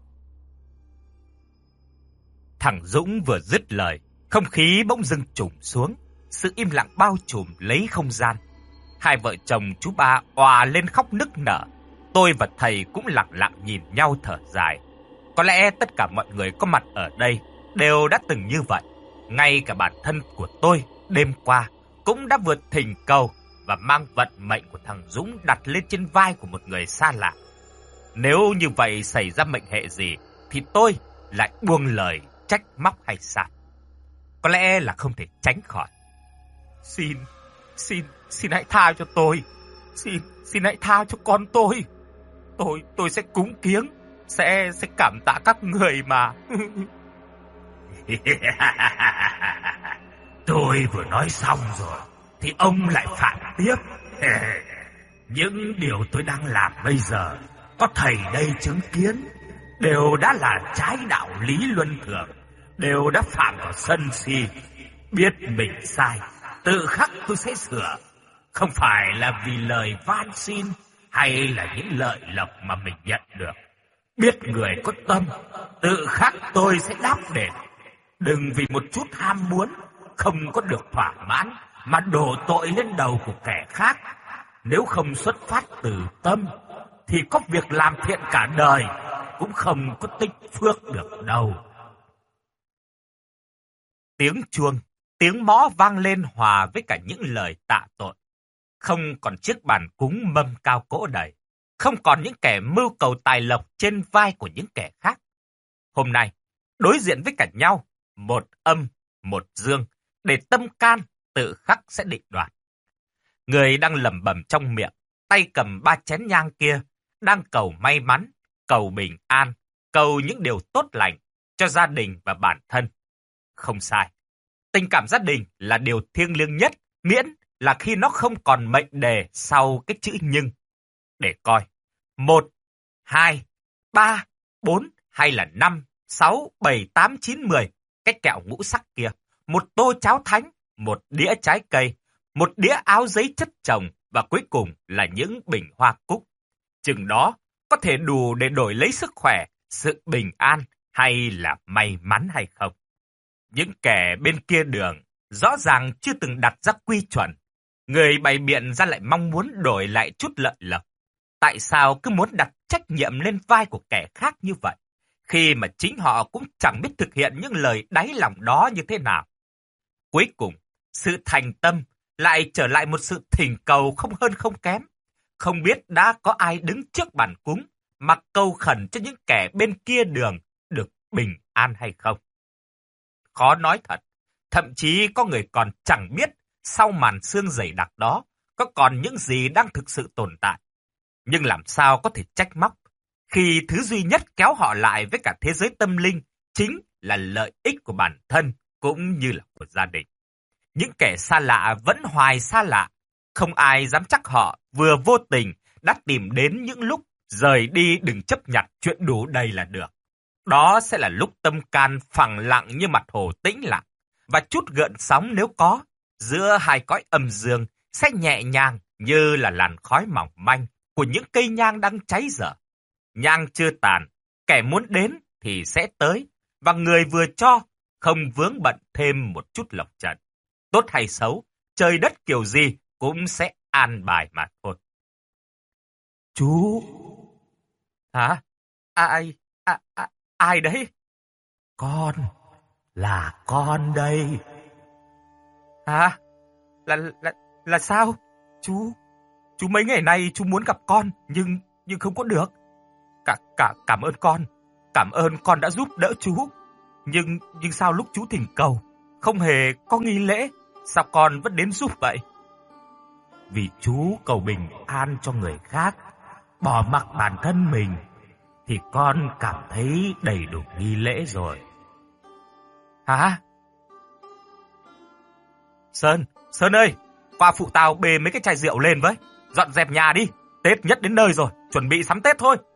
Speaker 1: Thằng Dũng vừa dứt lời, không khí bỗng dưng trùng xuống, sự im lặng bao trùm lấy không gian. Hai vợ chồng chú ba òa lên khóc nức nở. Tôi và thầy cũng lặng lặng nhìn nhau thở dài. Có lẽ tất cả mọi người có mặt ở đây đều đã từng như vậy. Ngay cả bản thân của tôi đêm qua cũng đã vượt thỉnh cầu và mang vận mệnh của thằng Dũng đặt lên trên vai của một người xa lạ. Nếu như vậy xảy ra mệnh hệ gì thì tôi lại buông lời trách móc hay sao? Có lẽ là không thể tránh khỏi. Xin, xin, xin hãy tha cho tôi. Xin, xin hãy tha cho con tôi. Tôi, tôi sẽ cúng kiếng, sẽ, sẽ cảm tạ các người mà.
Speaker 2: Tôi vừa nói xong rồi, thì ông lại phản tiếp. Những điều tôi đang làm bây giờ, có thầy đây chứng kiến, đều đã là trái đạo lý luân thường, đều đã phạm vào sân si. Biết mình sai, tự khắc tôi sẽ sửa. Không phải là vì lời van xin hay là những lợi lộc mà mình nhận được. Biết người có tâm, tự khắc tôi sẽ đáp đền. Đừng vì một chút ham muốn không có được thỏa mãn mà đổ tội lên đầu của kẻ khác. Nếu không xuất phát từ tâm thì có việc làm thiện cả đời cũng không có tích phước được đâu.
Speaker 1: Tiếng chuông, tiếng mõ vang lên hòa với cả những lời tạ tội. Không còn chiếc bàn cúng mâm cao cỗ đầy, không còn những kẻ mưu cầu tài lộc trên vai của những kẻ khác. Hôm nay, đối diện với cả nhau, một âm, một dương, để tâm can tự khắc sẽ định đoạt. Người đang lẩm bẩm trong miệng, tay cầm ba chén nhang kia, đang cầu may mắn, cầu bình an, cầu những điều tốt lành cho gia đình và bản thân. Không sai, tình cảm gia đình là điều thiêng liêng nhất, miễn là khi nó không còn mệnh đề sau cái chữ nhưng. Để coi, một, hai, ba, bốn hay là năm, sáu, bảy, tám, chín, mười, cái kẹo ngũ sắc kia, một tô cháo thánh, một đĩa trái cây, một đĩa áo giấy chất chồng và cuối cùng là những bình hoa cúc. Chừng đó có thể đủ để đổi lấy sức khỏe, sự bình an hay là may mắn hay không. Những kẻ bên kia đường rõ ràng chưa từng đặt ra quy chuẩn. Người bày biện ra lại mong muốn đổi lại chút lợi lộc. Tại sao cứ muốn đặt trách nhiệm lên vai của kẻ khác như vậy, khi mà chính họ cũng chẳng biết thực hiện những lời đáy lòng đó như thế nào? Cuối cùng, sự thành tâm lại trở lại một sự thỉnh cầu không hơn không kém. Không biết đã có ai đứng trước bàn cúng mà cầu khẩn cho những kẻ bên kia đường được bình an hay không? Khó nói thật, thậm chí có người còn chẳng biết sau màn sương dày đặc đó có còn những gì đang thực sự tồn tại. Nhưng làm sao có thể trách móc khi thứ duy nhất kéo họ lại với cả thế giới tâm linh chính là lợi ích của bản thân cũng như là của gia đình. Những kẻ xa lạ vẫn hoài xa lạ, không ai dám chắc họ vừa vô tình đã tìm đến những lúc rời đi đừng chấp nhặt chuyện đủ đầy là được. Đó sẽ là lúc tâm can phẳng lặng như mặt hồ tĩnh lặng, và chút gợn sóng nếu có giữa hai cõi âm dương sẽ nhẹ nhàng như là làn khói mỏng manh của những cây nhang đang cháy dở. Nhang chưa tàn, kẻ muốn đến thì sẽ tới, và người vừa cho không vướng bận thêm một chút lộc trận. Tốt hay xấu, trời đất kiểu gì cũng sẽ an bài mà thôi.
Speaker 2: Chú!
Speaker 1: Hả? Ai? À, à, ai đấy?
Speaker 2: Con! Là con đây!
Speaker 1: Hả? Là, là, là sao? Chú, chú mấy ngày nay chú muốn gặp con, nhưng, nhưng không có được. Cả, cả, cảm ơn con, cảm ơn con đã giúp đỡ chú. Nhưng, nhưng sao lúc chú thỉnh cầu, không hề có nghi lễ, sao con vẫn đến giúp vậy?
Speaker 2: Vì chú cầu bình an cho người khác, bỏ mặc bản thân mình, thì con cảm thấy đầy đủ nghi lễ rồi.
Speaker 1: Hả? Sơn, Sơn ơi, qua phụ tao bê mấy cái chai rượu lên với, dọn dẹp nhà đi, Tết nhất đến nơi rồi, chuẩn bị sắm Tết thôi.